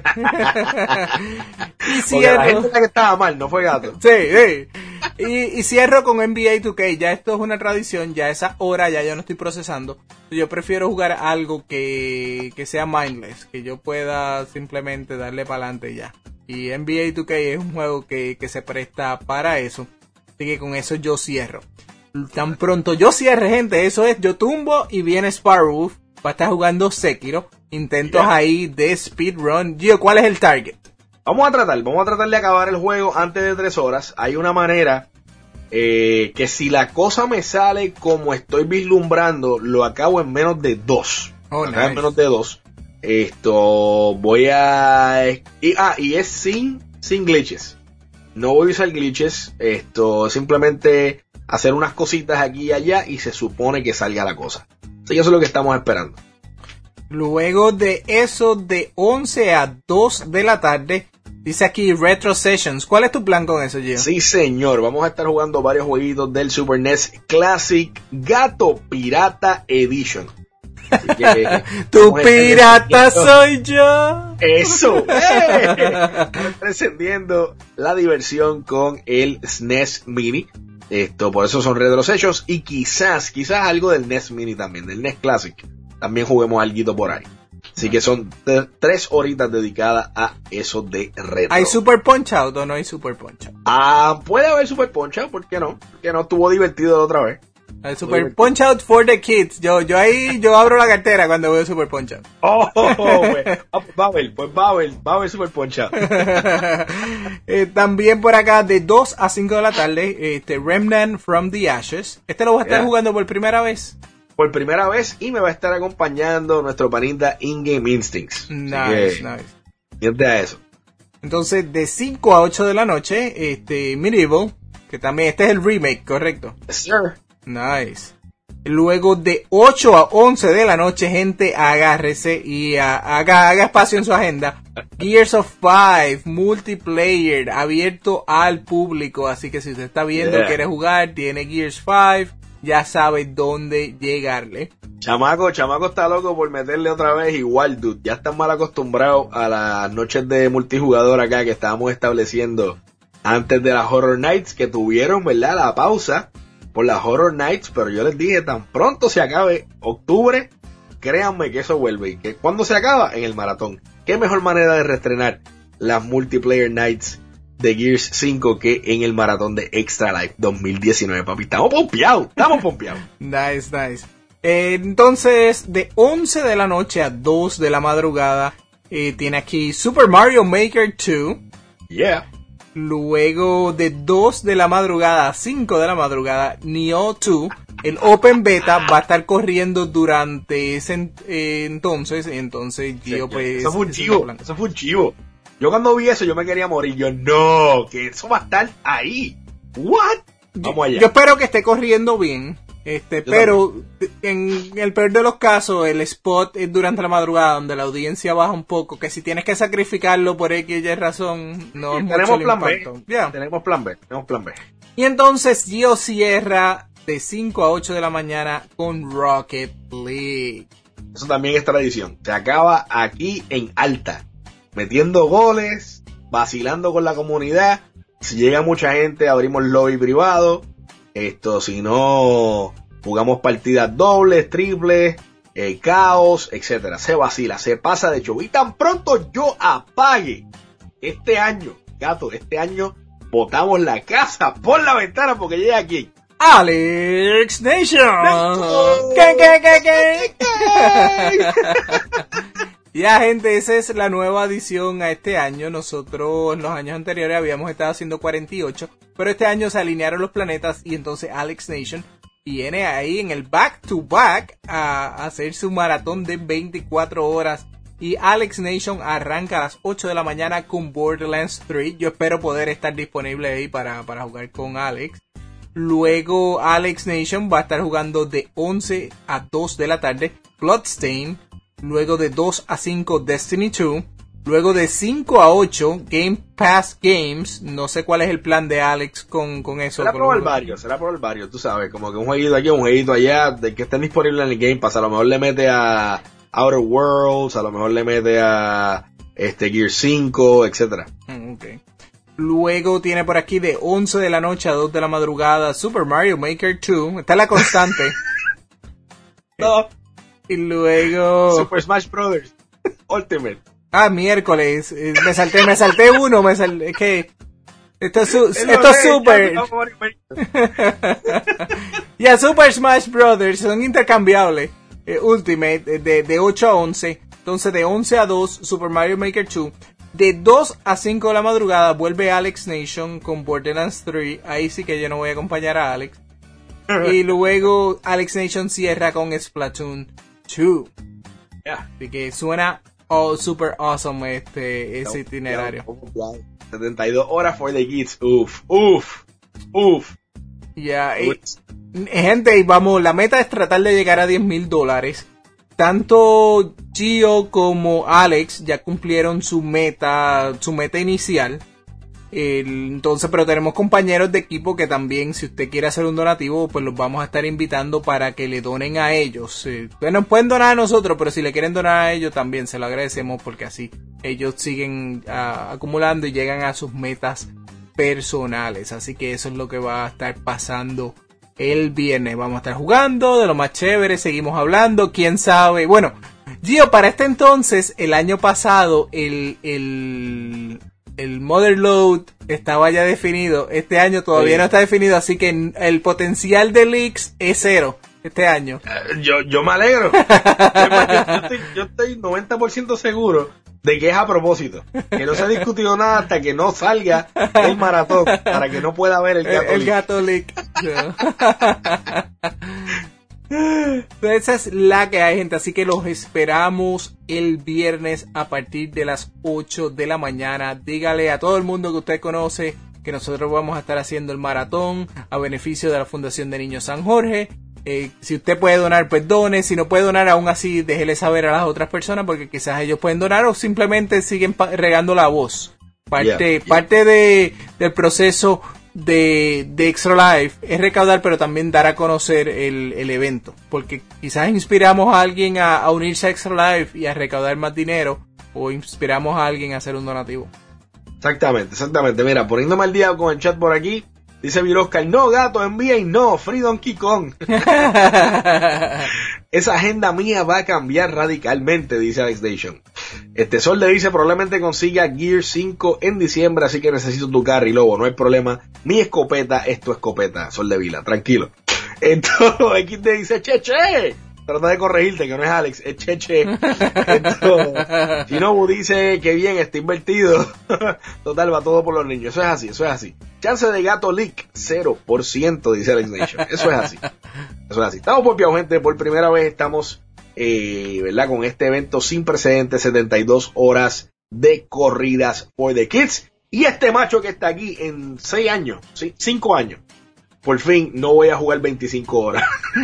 Y cierro. La gente que estaba mal, no fue gato. Sí, sí. Y, y cierro con N B A dos K. Ya esto es una tradición, ya esa hora ya yo no estoy procesando. Yo prefiero jugar algo que, que sea mindless, que yo pueda simplemente darle para adelante ya. Y N B A dos K es un juego que, que se presta para eso. Así que con eso yo cierro. Tan pronto yo cierre, gente, eso es, yo tumbo y viene Sparrow. Va a estar jugando Sekiro. Intentos yeah. ahí de speedrun. Gio, ¿cuál es el target? Vamos a tratar, vamos a tratar de acabar el juego antes de tres horas. Hay una manera eh, que si la cosa me sale como estoy vislumbrando, lo acabo en menos de dos. Oh, nice. En menos de dos. Esto voy a... Y, ah, y es sin, sin glitches. No voy a usar glitches. Esto simplemente hacer unas cositas aquí y allá y se supone que salga la cosa. Así que eso es lo que estamos esperando. Luego de eso, de once a dos de la tarde, Dice aquí Retro Sessions. ¿Cuál es tu plan con eso, Gio? Sí, señor. Vamos a estar jugando varios jueguitos del Super N E S Classic Gato Pirata Edition. Así que, tu pirata soy yo. Eso. ¡Eh! Encendiendo la diversión con el S N E S Mini. Esto, por eso son Retro Sessions. Y quizás, quizás algo del N E S Mini también, del N E S Classic. También juguemos algo por ahí. Así que son t- tres horitas dedicadas a eso de retro. ¿Hay Super Punch Out o no hay Super Punch Out? Ah, puede haber Super Punch Out, ¿por qué no? Porque no estuvo divertido de otra vez. El Super Punch Out for the Kids. Yo, yo ahí, yo abro la cartera cuando veo Super Punch Out. Oh, oh, oh pues, va a haber, pues va a haber, va a haber Super Punch Out. eh, también por acá, de dos a cinco de la tarde, este Remnant from the Ashes. Este lo voy a estar yeah. jugando por primera vez. Por primera vez y me va a estar acompañando nuestro panita In-Game Instincts. Nice, nice. Fíjate a eso. Entonces, de cinco a ocho de la noche, este Medieval, que también, este es el remake, ¿correcto? Yes, sir. Nice. Luego de ocho a once de la noche, gente, agárrese y a, haga, haga espacio en su agenda. Gears of Five, multiplayer, abierto al público. Así que si usted está viendo, yeah. quiere jugar, tiene Gears Five, ya sabe dónde llegarle. Chamaco, chamaco está loco por meterle otra vez igual, dude. Ya están mal acostumbrados a las noches de multijugador acá que estábamos estableciendo antes de las Horror Nights, que tuvieron, ¿verdad?, la pausa por las Horror Nights, pero yo les dije, tan pronto se acabe octubre, créanme que eso vuelve. Y que cuando se acaba, en el maratón. ¿Qué mejor manera de reestrenar las Multiplayer Nights de Gears cinco que en el maratón de Extra Life dos mil diecinueve, papi? Estamos pompeados, estamos pompeados. Nice, nice. Eh, entonces, de once de la noche a dos de la madrugada, eh, tiene aquí Super Mario Maker dos. Yeah. Luego de dos de la madrugada a cinco de la madrugada, Nioh dos, el Open Beta va a estar corriendo durante ese eh, entonces, entonces Gio, pues... Eso fue un chivo, eso fue un chivo. Yo cuando vi eso yo me quería morir, yo no, que eso va a estar ahí. What? Vamos allá. Yo espero que esté corriendo bien, este, yo pero también. En el peor de los casos, el spot es durante la madrugada, donde la audiencia baja un poco, que si tienes que sacrificarlo por X y razón, no sí, es tenemos mucho el plan impacto. B. Yeah. Tenemos plan B, tenemos plan B. Y entonces Gio cierra de cinco a ocho de la mañana con Rocket League. Eso también es tradición. Se acaba aquí en alta, metiendo goles, vacilando con la comunidad. Si llega mucha gente, abrimos lobby privado. Esto, si no, jugamos partidas dobles, triples, eh, caos, etcétera. Se vacila, se pasa de show. Y tan pronto yo apague este año, gato, este año botamos la casa por la ventana porque llega aquí Alex Nation. ¿Qué, qué, qué, qué? Ya, gente, esa es la nueva adición a este año. Nosotros en los años anteriores habíamos estado haciendo cuarenta y ocho, pero este año se alinearon los planetas y entonces Alex Nation viene ahí en el back to back a hacer su maratón de veinticuatro horas. Y Alex Nation arranca a las ocho de la mañana con Borderlands tres. Yo espero poder estar disponible ahí para, para jugar con Alex. Luego Alex Nation va a estar jugando de once a dos de la tarde Bloodstained. Luego de dos a cinco Destiny dos. Luego de cinco a ocho Game Pass Games. No sé cuál es el plan de Alex con, con eso. Será probar varios, será probar varios, tú sabes. Como que un jueguito aquí, un jueguito allá, de que estén disponibles en el Game Pass. A lo mejor le mete a Outer Worlds, a lo mejor le mete a este Gear cinco, etcétera. Okay. Luego tiene por aquí de once de la noche a dos de la madrugada Super Mario Maker dos. Está la constante. No. Y luego Super Smash Brothers Ultimate. Ah, miércoles. Me salté, me salté uno, me salté. Es que esto es, su, esto es Super. Ya, Super Smash Brothers son intercambiables. Eh, Ultimate de, de ocho a once. Entonces de once a dos Super Mario Maker dos. De dos a cinco de la madrugada vuelve Alex Nation con Borderlands tres. Ahí sí que yo no voy a acompañar a Alex. Y luego Alex Nation cierra con Splatoon dos. Yeah. Así que suena oh, super awesome este ese itinerario. setenta y dos horas for the kids. Uf, uf, uf. Ya, yeah, gente, y vamos, la meta es tratar de llegar a diez mil dólares. Tanto Gio como Alex ya cumplieron su meta, su meta inicial. El, entonces, pero tenemos compañeros de equipo que también, si usted quiere hacer un donativo, pues los vamos a estar invitando para que le donen a ellos. Eh, bueno, pueden donar a nosotros, pero si le quieren donar a ellos también se lo agradecemos, porque así ellos siguen uh, acumulando y llegan a sus metas personales. Así que eso es lo que va a estar pasando el viernes. Vamos a estar jugando de lo más chévere, seguimos hablando, quién sabe. Bueno, Gio, para este entonces, el año pasado, el... el El Mother Load estaba ya definido. Este año todavía sí. no está definido, así que el potencial de leaks es cero este año. Uh, yo, yo me alegro. yo, yo, estoy, yo estoy noventa por ciento seguro de que es a propósito. Que no se ha discutido nada hasta que no salga el maratón, para que no pueda ver el gato el, el gato leak. Esa es la que hay, gente, así que los esperamos el viernes a partir de las ocho de la mañana. Dígale a todo el mundo que usted conoce que nosotros vamos a estar haciendo el maratón a beneficio de la Fundación de Niños San Jorge. Eh, si usted puede donar, pues done. Si no puede donar, aún así déjele saber a las otras personas, porque quizás ellos pueden donar o simplemente siguen pa- regando la voz. Parte, yeah, yeah. parte de, del proceso de, de Extra Life es recaudar, pero también dar a conocer el, el evento, porque quizás inspiramos a alguien a, a unirse a Extra Life y a recaudar más dinero, o inspiramos a alguien a hacer un donativo. Exactamente, exactamente. Mira, poniéndome al día con el chat por aquí, dice Viroscar, no gato, envíen, no, Free Donkey Kong. Esa agenda mía va a cambiar radicalmente, dice Alex Dation. Este Sol le dice, probablemente consiga Gear cinco en diciembre, así que necesito tu carry, Lobo, no hay problema. Mi escopeta es tu escopeta, Sol de Vila, tranquilo. Entonces, X te dice, che, che. Trata de corregirte, que no es Alex, es Cheche. Entonces, Shinobu dice que bien, está invertido. Total, va todo por los niños. Eso es así, eso es así. Chance de gato leak, cero por ciento, dice Alex Nation. Eso es así. Eso es así. Estamos pompeados, gente. Por primera vez estamos, eh, ¿verdad? Con este evento sin precedentes, setenta y dos horas de corridas for the kids. Y este macho que está aquí en seis años, ¿sí? cinco años. Por fin no voy a jugar veinticinco horas.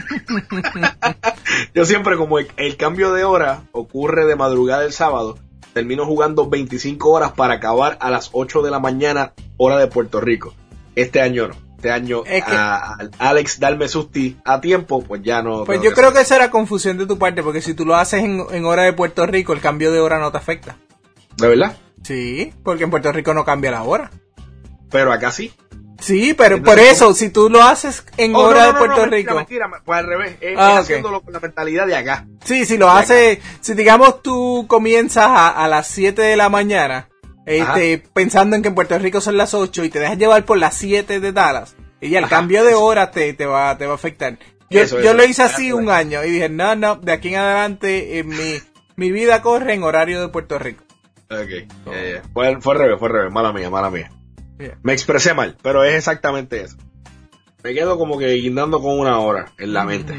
Yo siempre, como el, el cambio de hora ocurre de madrugada el sábado, termino jugando veinticinco horas para acabar a las ocho de la mañana, hora de Puerto Rico. Este año no. Este año es que, a, a Alex darme susti a tiempo, pues ya no. Pues yo que creo hacer. que esa era confusión de tu parte, porque si tú lo haces en, en hora de Puerto Rico, el cambio de hora no te afecta. ¿De verdad? Sí, porque en Puerto Rico no cambia la hora. Pero acá sí. Sí, pero entonces, por eso, ¿cómo? Si tú lo haces en oh, hora no, no, de Puerto no, no, Rico. Mentira, mentira, pues al revés, es, ah, es okay. haciéndolo con la mentalidad de acá. Sí, si lo haces, si digamos tú comienzas a, a las siete de la mañana, este, pensando en que en Puerto Rico son las ocho y te dejas llevar por las siete de Dallas, y ya el Ajá, cambio de eso. hora te, te va, te va a afectar. Yo, eso, yo eso, lo hice así eso, un año y dije, no, no, de aquí en adelante eh, mi, mi vida corre en horario de Puerto Rico. Ok, oh. yeah, yeah. Fue, fue al revés, fue al revés, mala mía, mala mía. Yeah. Me expresé mal, pero es exactamente eso. Me quedo como que guindando con una hora en la mente.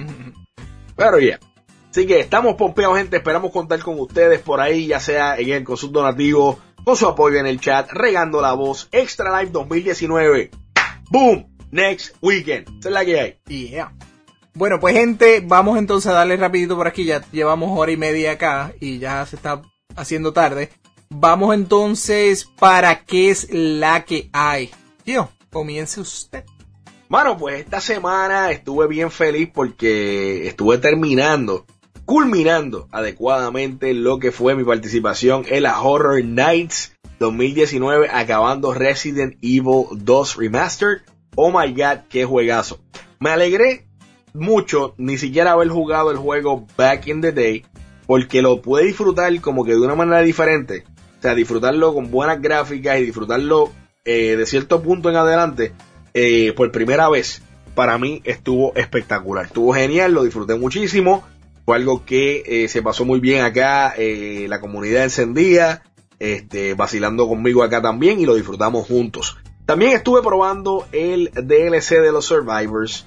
Pero ya. Yeah. Así que estamos pompeados, gente. Esperamos contar con ustedes por ahí, ya sea en el, con sus donativos, con su apoyo en el chat, regando la voz. Extra Life dos mil diecinueve. ¡Boom! Next weekend. Esa es la que hay. Yeah. Bueno, pues gente, vamos entonces a darle rapidito por aquí. Ya llevamos hora y media acá y ya se está haciendo tarde. Vamos entonces para qué es la que hay. Tío, comience usted. Bueno, pues esta semana estuve bien feliz porque estuve terminando, culminando adecuadamente lo que fue mi participación en la Horror Nights dos mil diecinueve, acabando Resident Evil dos Remastered. Oh my god, qué juegazo. Me alegré mucho ni siquiera haber jugado el juego back in the day, porque lo pude disfrutar como que de una manera diferente. O sea, disfrutarlo con buenas gráficas y disfrutarlo eh, de cierto punto en adelante eh, por primera vez. Para mí estuvo espectacular, estuvo genial, lo disfruté muchísimo. Fue algo que eh, se pasó muy bien acá, eh, la comunidad encendida, este, vacilando conmigo acá también, y lo disfrutamos juntos. También estuve probando el D L C de los Survivors.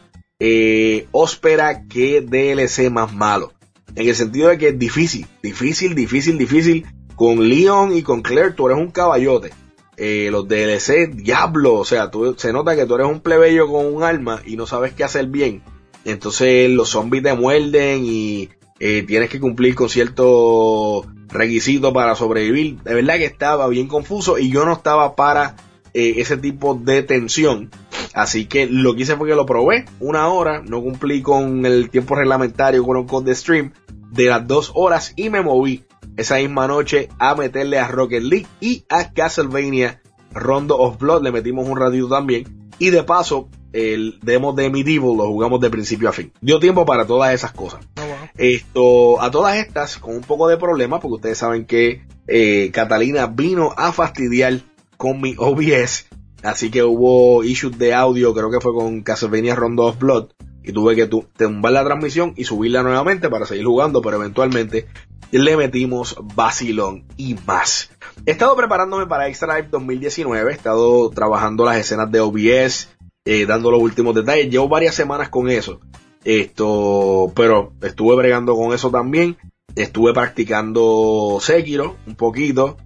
Eh, óspera, qué D L C más malo, en el sentido de que es difícil, difícil, difícil, difícil. Con Leon y con Claire tú eres un caballote. Eh, los D L C, diablo, o sea, tú, se nota que tú eres un plebeyo con un arma y no sabes qué hacer bien. Entonces los zombies te muerden y eh, tienes que cumplir con ciertos requisitos para sobrevivir. De verdad que estaba bien confuso y yo no estaba para eh, ese tipo de tensión. Así que lo que hice fue que lo probé una hora, no cumplí con el tiempo reglamentario con un code de stream de las dos horas y me moví esa misma noche a meterle a Rocket League y a Castlevania Rondo of Blood. Le metimos un ratito también y de paso el demo de Medieval lo jugamos de principio a fin. Dio tiempo para todas esas cosas. Oh, wow. Esto, a todas estas con un poco de problema porque ustedes saben que eh, Catalina vino a fastidiar con mi O B S. Así que hubo issues de audio, creo que fue con Castlevania Rondo of Blood, y tuve que tu- tumbar la transmisión y subirla nuevamente para seguir jugando, pero eventualmente le metimos vacilón y más. He estado preparándome para Extra Life dos mil diecinueve, he estado trabajando las escenas de O B S, eh, dando los últimos detalles, llevo varias semanas con eso, esto, pero estuve bregando con eso también, estuve practicando Sekiro un poquito.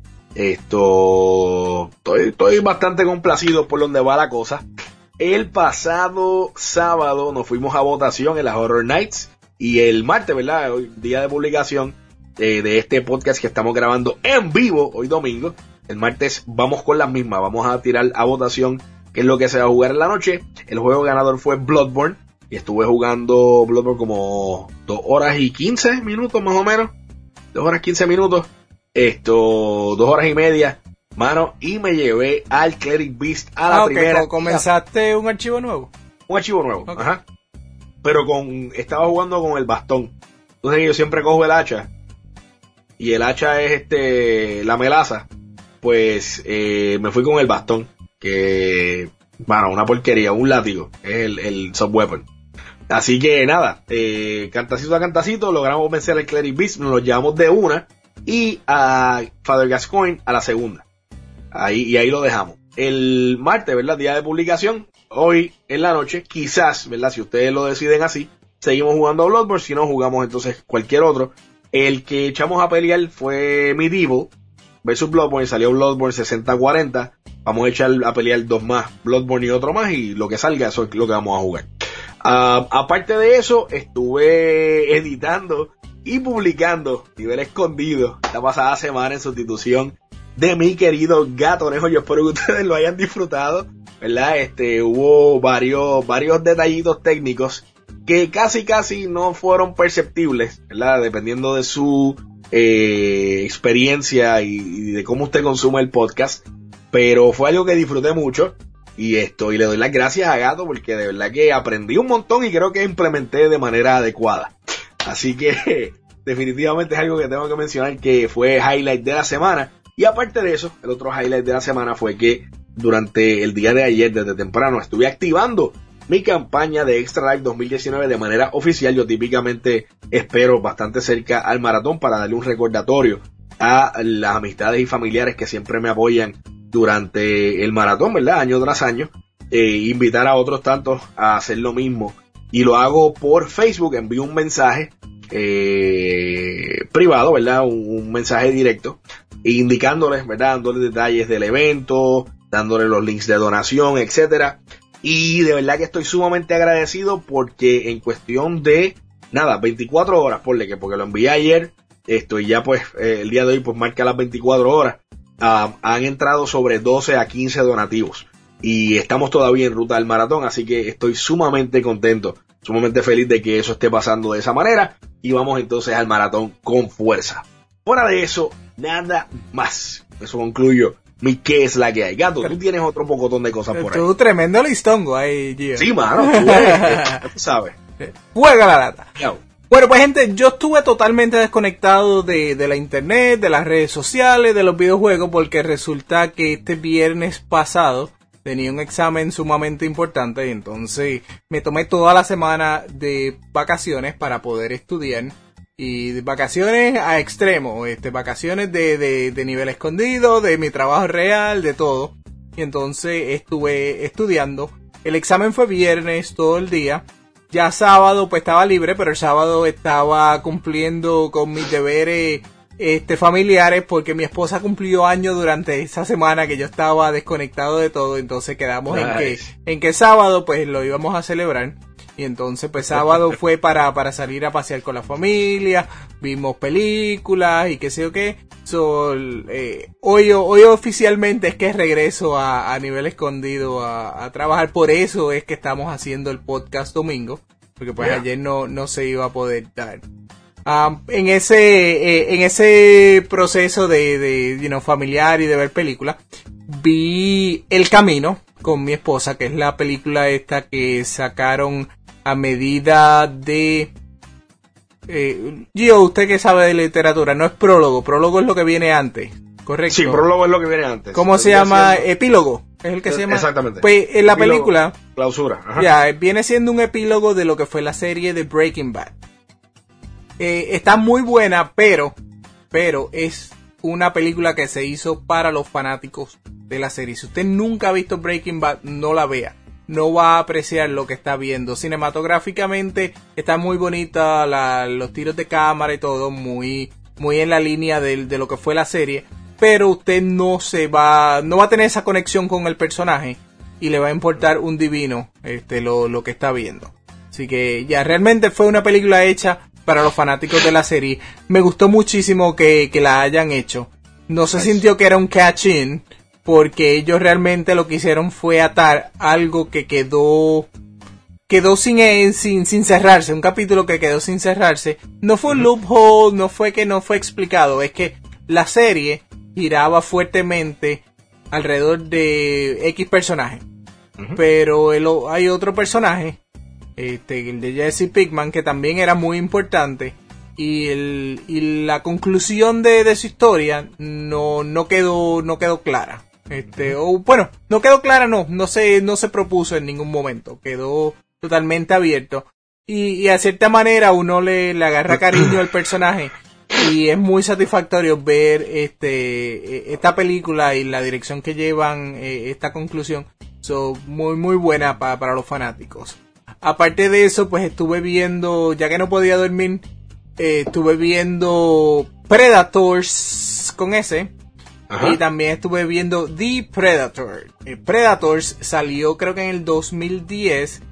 Esto, estoy, estoy bastante complacido por donde va la cosa. El pasado sábado nos fuimos a votación en las Horror Nights y el martes, ¿verdad? Hoy, día de publicación eh, de este podcast que estamos grabando en vivo, hoy domingo. El martes vamos con las mismas, vamos a tirar a votación qué es lo que se va a jugar en la noche. El juego ganador fue Bloodborne y estuve jugando Bloodborne como dos horas y quince minutos más o menos. dos horas quince minutos. Esto, dos horas y media, mano, y me llevé al Cleric Beast a la ah, okay. primera. ¿Comenzaste un archivo nuevo? Un archivo nuevo, okay. Ajá. Pero con, estaba jugando con el bastón. Entonces yo siempre cojo el hacha. Y el hacha es este, la melaza. Pues, eh, me fui con el bastón. Que, bueno, una porquería, un látigo. Es el, el subweapon. Así que nada, eh, cantacito a cantacito, logramos vencer al Cleric Beast, nos lo llevamos de una. Y a Father Gascoigne a la segunda. Ahí, y ahí lo dejamos. El martes, ¿verdad? Día de publicación. Hoy en la noche, quizás, ¿verdad? Si ustedes lo deciden así, seguimos jugando a Bloodborne. Si no, jugamos entonces cualquier otro. El que echamos a pelear fue Medieval versus Bloodborne. Salió Bloodborne sesenta cuarenta. Vamos a echar a pelear dos más, Bloodborne y otro más. Y lo que salga, eso es lo que vamos a jugar. Uh, aparte de eso, estuve editando y publicando Nivel Escondido la pasada semana en sustitución de mi querido Gatonejo. Yo espero que ustedes lo hayan disfrutado, ¿verdad? Este, hubo varios, varios detallitos técnicos que casi casi no fueron perceptibles, ¿verdad? Dependiendo de su eh, experiencia y, y de cómo usted consume el podcast, pero fue algo que disfruté mucho. Y esto, y le doy las gracias a Gato porque de verdad que aprendí un montón y creo que implementé de manera adecuada. Así que definitivamente es algo que tengo que mencionar que fue highlight de la semana. Y aparte de eso, el otro highlight de la semana fue que durante el día de ayer, desde temprano, estuve activando mi campaña de Extra Life dos mil diecinueve de manera oficial. Yo típicamente espero bastante cerca al maratón para darle un recordatorio a las amistades y familiares que siempre me apoyan durante el maratón, ¿verdad? Año tras año. Eh, invitar a otros tantos a hacer lo mismo. Y lo hago por Facebook, envío un mensaje eh, privado, ¿verdad? Un, un mensaje directo, indicándoles, ¿verdad? Dándoles detalles del evento, dándoles los links de donación, etcétera. Y de verdad que estoy sumamente agradecido porque en cuestión de, nada, veinticuatro horas, ponle que porque lo envié ayer, esto y ya pues eh, el día de hoy pues marca las veinticuatro horas, uh, han entrado sobre doce a quince donativos. Y estamos todavía en ruta del maratón, así que estoy sumamente contento, sumamente feliz de que eso esté pasando de esa manera. Y vamos entonces al maratón con fuerza. Fuera de eso, nada más. Eso concluyo mi qué es la que hay. Gato, tú tienes otro pocotón de cosas por ahí. Tú tremendo listongo ahí, Gio. Sí, mano, tú, eres, tú sabes. Juega la lata. Yo. Bueno, pues gente, yo estuve totalmente desconectado de, de la internet, de las redes sociales, de los videojuegos, porque resulta que este viernes pasado tenía un examen sumamente importante y entonces me tomé toda la semana de vacaciones para poder estudiar. Y de vacaciones a extremo, este, vacaciones de, de, de nivel escondido, de mi trabajo real, de todo. Y entonces estuve estudiando. El examen fue viernes todo el día. Ya sábado pues estaba libre, pero el sábado estaba cumpliendo con mis deberes este, familiares porque mi esposa cumplió años durante esa semana que yo estaba desconectado de todo. Entonces quedamos nice. en que en que sábado pues lo íbamos a celebrar. Y entonces, pues sábado fue para, para salir a pasear con la familia, vimos películas y qué sé yo qué. So, eh, hoy, hoy oficialmente es que regreso a, a Nivel Escondido a, a trabajar. Por eso es que estamos haciendo el podcast domingo, porque pues yeah. ayer no, no se iba a poder dar. Um, en ese eh, en ese proceso de, de you know, familiar y de ver películas, vi El Camino con mi esposa, que es la película esta que sacaron a medida de eh, Gio, usted que sabe de literatura, no es prólogo, prólogo es lo que viene antes, ¿correcto? Sí, prólogo es lo que viene antes. ¿Cómo se llama? Siendo... Epílogo, es el que se llama. Exactamente. Pues en la epílogo, película clausura, ajá. Ya, viene siendo un epílogo de lo que fue la serie de Breaking Bad. Eh, está muy buena, pero pero es una película que se hizo para los fanáticos de la serie. Si usted nunca ha visto Breaking Bad, no la vea. No va a apreciar lo que está viendo. Cinematográficamente está muy bonita, la, los tiros de cámara y todo, muy, muy en la línea de, de lo que fue la serie. Pero usted no se va, no va a tener esa conexión con el personaje y le va a importar un divino este, lo, lo que está viendo. Así que ya, realmente fue una película hecha para los fanáticos de la serie. Me gustó muchísimo que, que la hayan hecho. No se sintió que era un catch-in, porque ellos realmente lo que hicieron fue atar algo que quedó quedó sin, sin, sin cerrarse, un capítulo que quedó sin cerrarse. No fue un loophole, no fue que no fue explicado, es que la serie giraba fuertemente alrededor de X personaje. Uh-huh. Pero el, hay otro personaje, Este, el de Jesse Pinkman, que también era muy importante, y, el, y la conclusión de, de su historia no, no quedó no quedó clara. Este, o bueno, no quedó clara, no, no se, no se propuso en ningún momento, quedó totalmente abierto. Y, y a cierta manera uno le, le agarra cariño al personaje, y es muy satisfactorio ver este esta película y la dirección que llevan eh, esta conclusión. So, muy muy buena pa, para los fanáticos. Aparte de eso, pues estuve viendo, ya que no podía dormir, eh, estuve viendo Predators con ese. Ajá. Y también estuve viendo The Predator. Eh, Predators salió creo que en el dos mil diez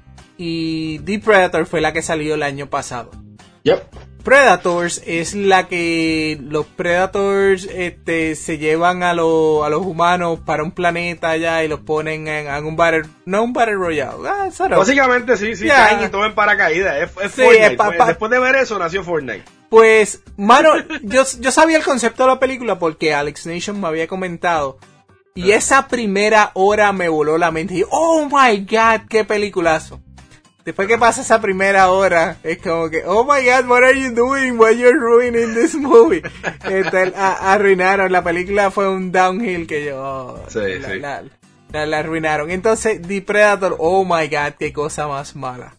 y The Predator fue la que salió el año pasado. Yep. Predators es la que los Predators este, se llevan a, lo, a los humanos para un planeta allá y los ponen en, en un battle, no un battle royale. Ah, básicamente sí, sí, yeah. Caen y todo en paracaídas. Es, es sí, Fortnite. Es pa, pa, Después de ver eso nació Fortnite. Pues, mano, yo, yo sabía el concepto de la película porque Alex Nation me había comentado. Y esa primera hora me voló la mente. Y, oh my god, qué peliculazo. Después que pasa esa primera hora, es como que, oh my god, what are you doing? Why you're ruining this movie? Este, a, arruinaron, la película fue un downhill que yo, oh, sí, la, sí. La, la, la arruinaron. Entonces, The Predator, oh my god, qué cosa más mala.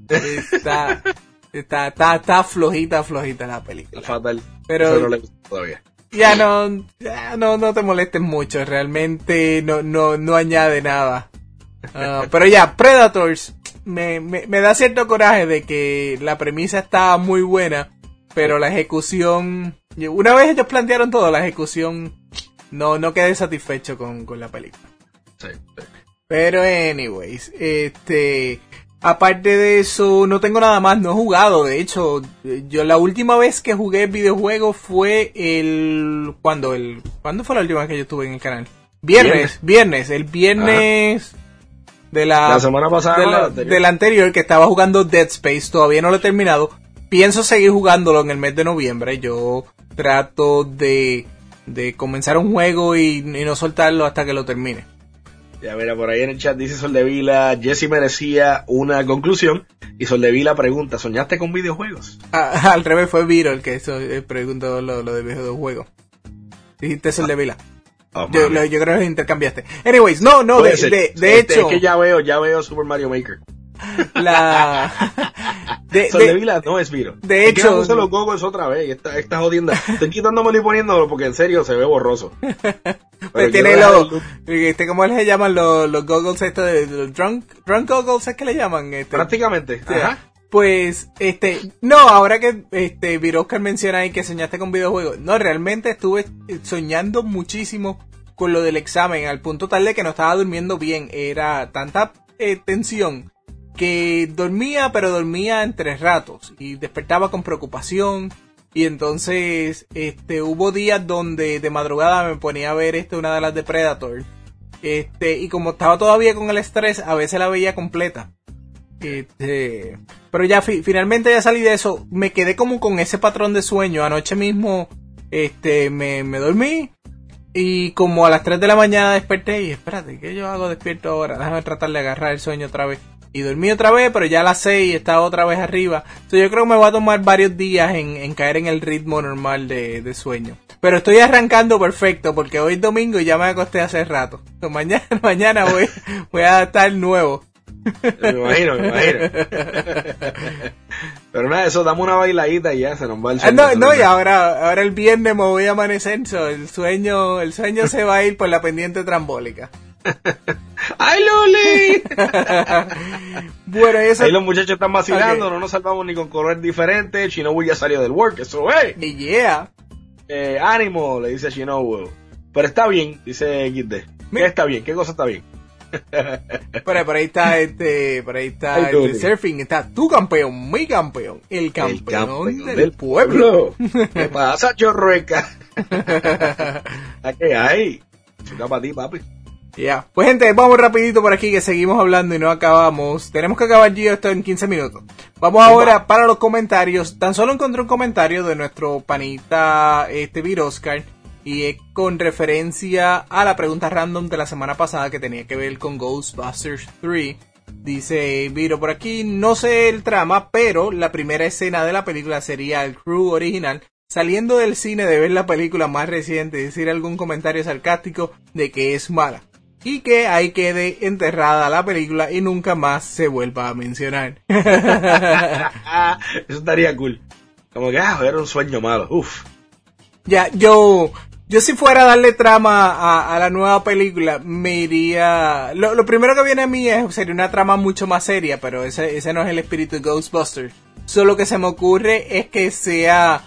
Está, está, está, está flojita, flojita la película. Fatal. Pero, eso no le gusta todavía. Ya no, ya no, no te molestes mucho, realmente no, no, no añade nada. Uh, pero ya, Predators, me, me, me da cierto coraje de que la premisa está muy buena, pero la ejecución, una vez ellos plantearon todo, la ejecución no, no quedé satisfecho con, con la película. Sí, sí. Pero anyways, este, aparte de eso, no tengo nada más, no he jugado. De hecho, yo la última vez que jugué videojuegos fue el, ¿cuándo? El, ¿cuándo fue la última vez que yo estuve en el canal? Viernes, viernes, viernes el viernes. Ajá. De la, la semana pasada de la, de la anterior, que estaba jugando Dead Space, todavía no lo he terminado. Pienso seguir jugándolo en el mes de noviembre. Yo trato de, de comenzar un juego y, y no soltarlo hasta que lo termine. Ya mira, por ahí en el chat dice Soldevila, Jesse merecía una conclusión. Y Soldevila pregunta, ¿soñaste con videojuegos? Ah, al revés, fue Viro el que eso, eh, preguntó lo, lo de videojuegos. Dijiste Soldevila. Oh, yo, lo, yo creo que intercambiaste. Anyways, no, no, de, de, de, de este, hecho. Es que ya veo, ya veo Super Mario Maker. La. De, Soldevila no es Viro. De es hecho. Que puse los gogos otra vez. Esta, esta jodienda. Estoy quitándomelo y poniéndolo porque en serio se ve borroso. Pues tiene los. Este, ¿cómo les llaman los, los goggles estos de los drunk, drunk goggles? ¿Es que le llaman? Este? Prácticamente. Sí. Ajá. Pues, este, no, ahora que este Viroscar menciona ahí que soñaste con videojuegos, no, realmente estuve soñando muchísimo con lo del examen, al punto tal de que no estaba durmiendo bien, era tanta eh, tensión que dormía, pero dormía en tres ratos y despertaba con preocupación. Y entonces este hubo días donde de madrugada me ponía a ver este una de las de Predator. Este, y como estaba todavía con el estrés, a veces la veía completa. Este, pero ya fi- finalmente ya salí de eso. Me quedé como con ese patrón de sueño. Anoche mismo este me, me dormí y como a las tres de la mañana desperté y espérate, ¿qué yo hago despierto ahora? Déjame tratar de agarrar el sueño otra vez. Y dormí otra vez, pero ya a las seis estaba otra vez arriba. Entonces yo creo que me va a tomar varios días en, en caer en el ritmo normal de, de sueño. Pero estoy arrancando perfecto porque hoy es domingo y ya me acosté hace rato. Entonces mañana, mañana voy, voy a estar nuevo. Me imagino, me imagino. Pero nada, eso, dame una bailadita y ya se nos va el Ah, sueño. no, no, y ahora, ahora el viernes me voy a amanecer. So, el sueño, el sueño se va a ir por la pendiente trambólica. ¡Ay, Luli! Bueno, eso. Ahí los muchachos están vacilando, Okay. no nos salvamos ni con color diferente. Shinobu ya salió del work, eso es. Y yeah. Eh, ánimo, le dice Shinobu. Pero está bien, dice X D. ¿Qué está bien? ¿Qué cosa está bien? Por ahí, por ahí está este, por ahí está Ay, el Tony. de surfing, está tu campeón, mi campeón, el campeón, El campeón del, del pueblo. ¿Qué pasa, chorrueca? ¿A qué hay? Chica para ti, papi. Ya, pues gente, vamos rapidito por aquí que seguimos hablando y no acabamos. Tenemos que acabar Gio esto en quince minutos. Vamos ahora para los comentarios. Tan solo encontré un comentario de nuestro panita este Viroscar y es con referencia a la pregunta random de la semana pasada que tenía que ver con Ghostbusters tres. Dice Viro por aquí, no sé el trama, pero la primera escena de la película sería el crew original saliendo del cine de ver la película más reciente y decir algún comentario sarcástico de que es mala. Y que ahí quede enterrada la película y nunca más se vuelva a mencionar. Eso estaría cool. Como que, ah, era un sueño malo. Uf. Ya, yo, yo si fuera a darle trama a, a la nueva película, me iría... Lo, lo primero que viene a mí es, sería una trama mucho más seria, pero ese, ese no es el espíritu de Ghostbusters. Solo que se me ocurre es que sea...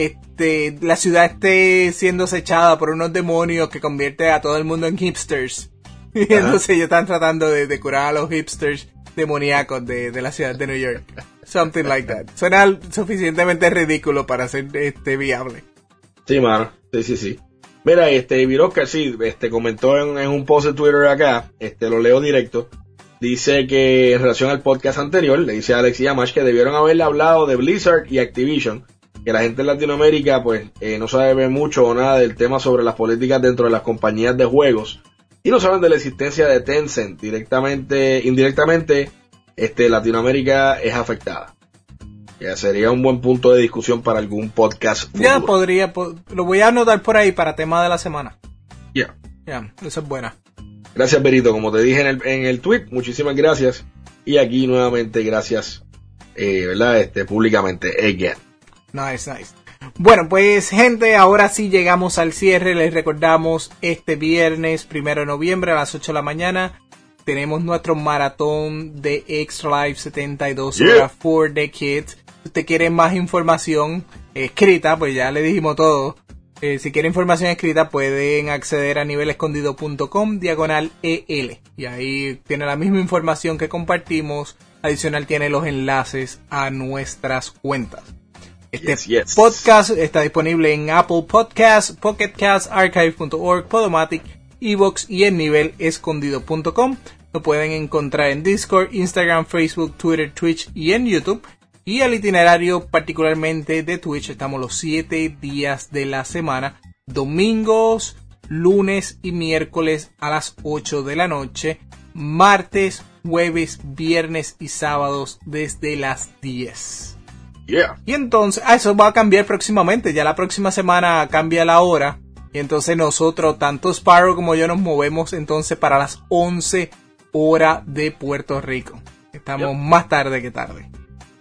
Este, la ciudad esté siendo acechada por unos demonios que convierte a todo el mundo en hipsters. Y entonces ellos están tratando de, de curar a los hipsters demoníacos de, de la ciudad de New York. Something like that. Suena suficientemente ridículo para ser este viable. Sí, mano. Sí, sí, sí. Mira, este, Viroscar, sí, este, comentó en, en un post de Twitter acá, este, lo leo directo. Dice que en relación al podcast anterior, le dice a Alex y Yamash que debieron haberle hablado de Blizzard y Activision, que la gente en Latinoamérica, pues, eh, no sabe mucho o nada del tema sobre las políticas dentro de las compañías de juegos. Y no saben de la existencia de Tencent. Directamente, indirectamente, este, Latinoamérica es afectada. Ya sería un buen punto de discusión para algún podcast futuro. Ya podría, po- lo voy a anotar por ahí para tema de la semana. Ya. Ya, eso es buena. Gracias, Berito. Como te dije en el, en el tweet, muchísimas gracias. Y aquí nuevamente gracias, eh, ¿verdad? Este, públicamente, again. Nice, nice. Bueno, pues gente, ahora sí llegamos al cierre. Les recordamos este viernes, primero de noviembre a las ocho de la mañana. Tenemos nuestro maratón de Extra Life setenta y dos Yeah. horas for the kids. Si usted quiere más información escrita, pues ya le dijimos todo. Eh, si quiere información escrita pueden acceder a nivelescondido punto com diagonal E L. Y ahí tiene la misma información que compartimos. Adicional tiene los enlaces a nuestras cuentas. Este Yes, yes. podcast está disponible en Apple Podcasts, Pocket Casts, archive punto org, Podomatic, iVoox y en nivel escondido punto com. Lo pueden encontrar en Discord, Instagram, Facebook, Twitter, Twitch y en YouTube. Y el itinerario particularmente de Twitch, estamos los siete días de la semana, domingos, lunes y miércoles a las ocho de la noche, martes, jueves, viernes y sábados desde las diez. Yeah. Y entonces, ah, eso va a cambiar próximamente, ya la próxima semana cambia la hora. Y entonces nosotros, tanto Sparrow como yo, nos movemos entonces para las once horas de Puerto Rico. Estamos Yep. más tarde que tarde.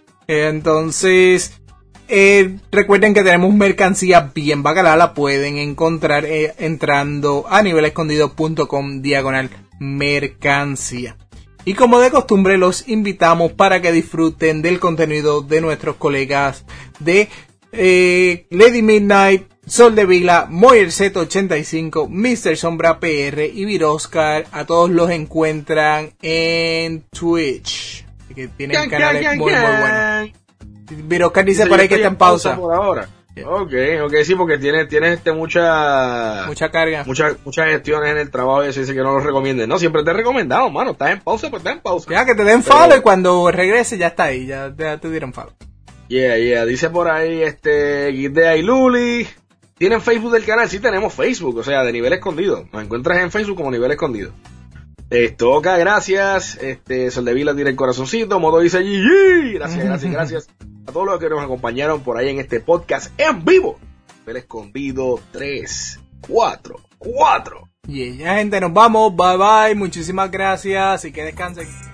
Entonces, eh, recuerden que tenemos mercancía bien bacalá, la pueden encontrar eh, entrando a nivelescondido punto com diagonal mercancía. Y como de costumbre los invitamos para que disfruten del contenido de nuestros colegas de eh, Lady Midnight, Sol de Vila, Moyer Z ochenta y cinco, mister Sombra P R y Viroscar. A todos los encuentran en Twitch. que tienen canales muy, muy buenos. Viroscar dice por ahí que está en pausa. Por ahora. Yeah. Ok, ok, sí, porque tienes tiene este mucha... Mucha carga. Mucha, muchas gestiones en el trabajo y eso dice que no lo recomienden. No, siempre te he recomendado, mano. Estás en pausa, pues estás en pausa. Ya, que te den follow Pero... y cuando regrese ya está ahí. Ya, ya te dieron follow. Yeah, yeah. Dice por ahí, este, Guidea y Luli. ¿Tienen Facebook del canal? Sí, tenemos Facebook, o sea, de Nivel Escondido. Nos encuentras en Facebook como Nivel Escondido. Eh, toca, gracias. Este, Soldevila tira el corazoncito. Modo dice G G. Gracias, gracias, gracias a todos los que nos acompañaron por ahí en este podcast en vivo. Nivel Escondido tres, cuatro, cuatro. Y yeah, ya, gente, nos vamos. Bye bye. Muchísimas gracias y que descansen.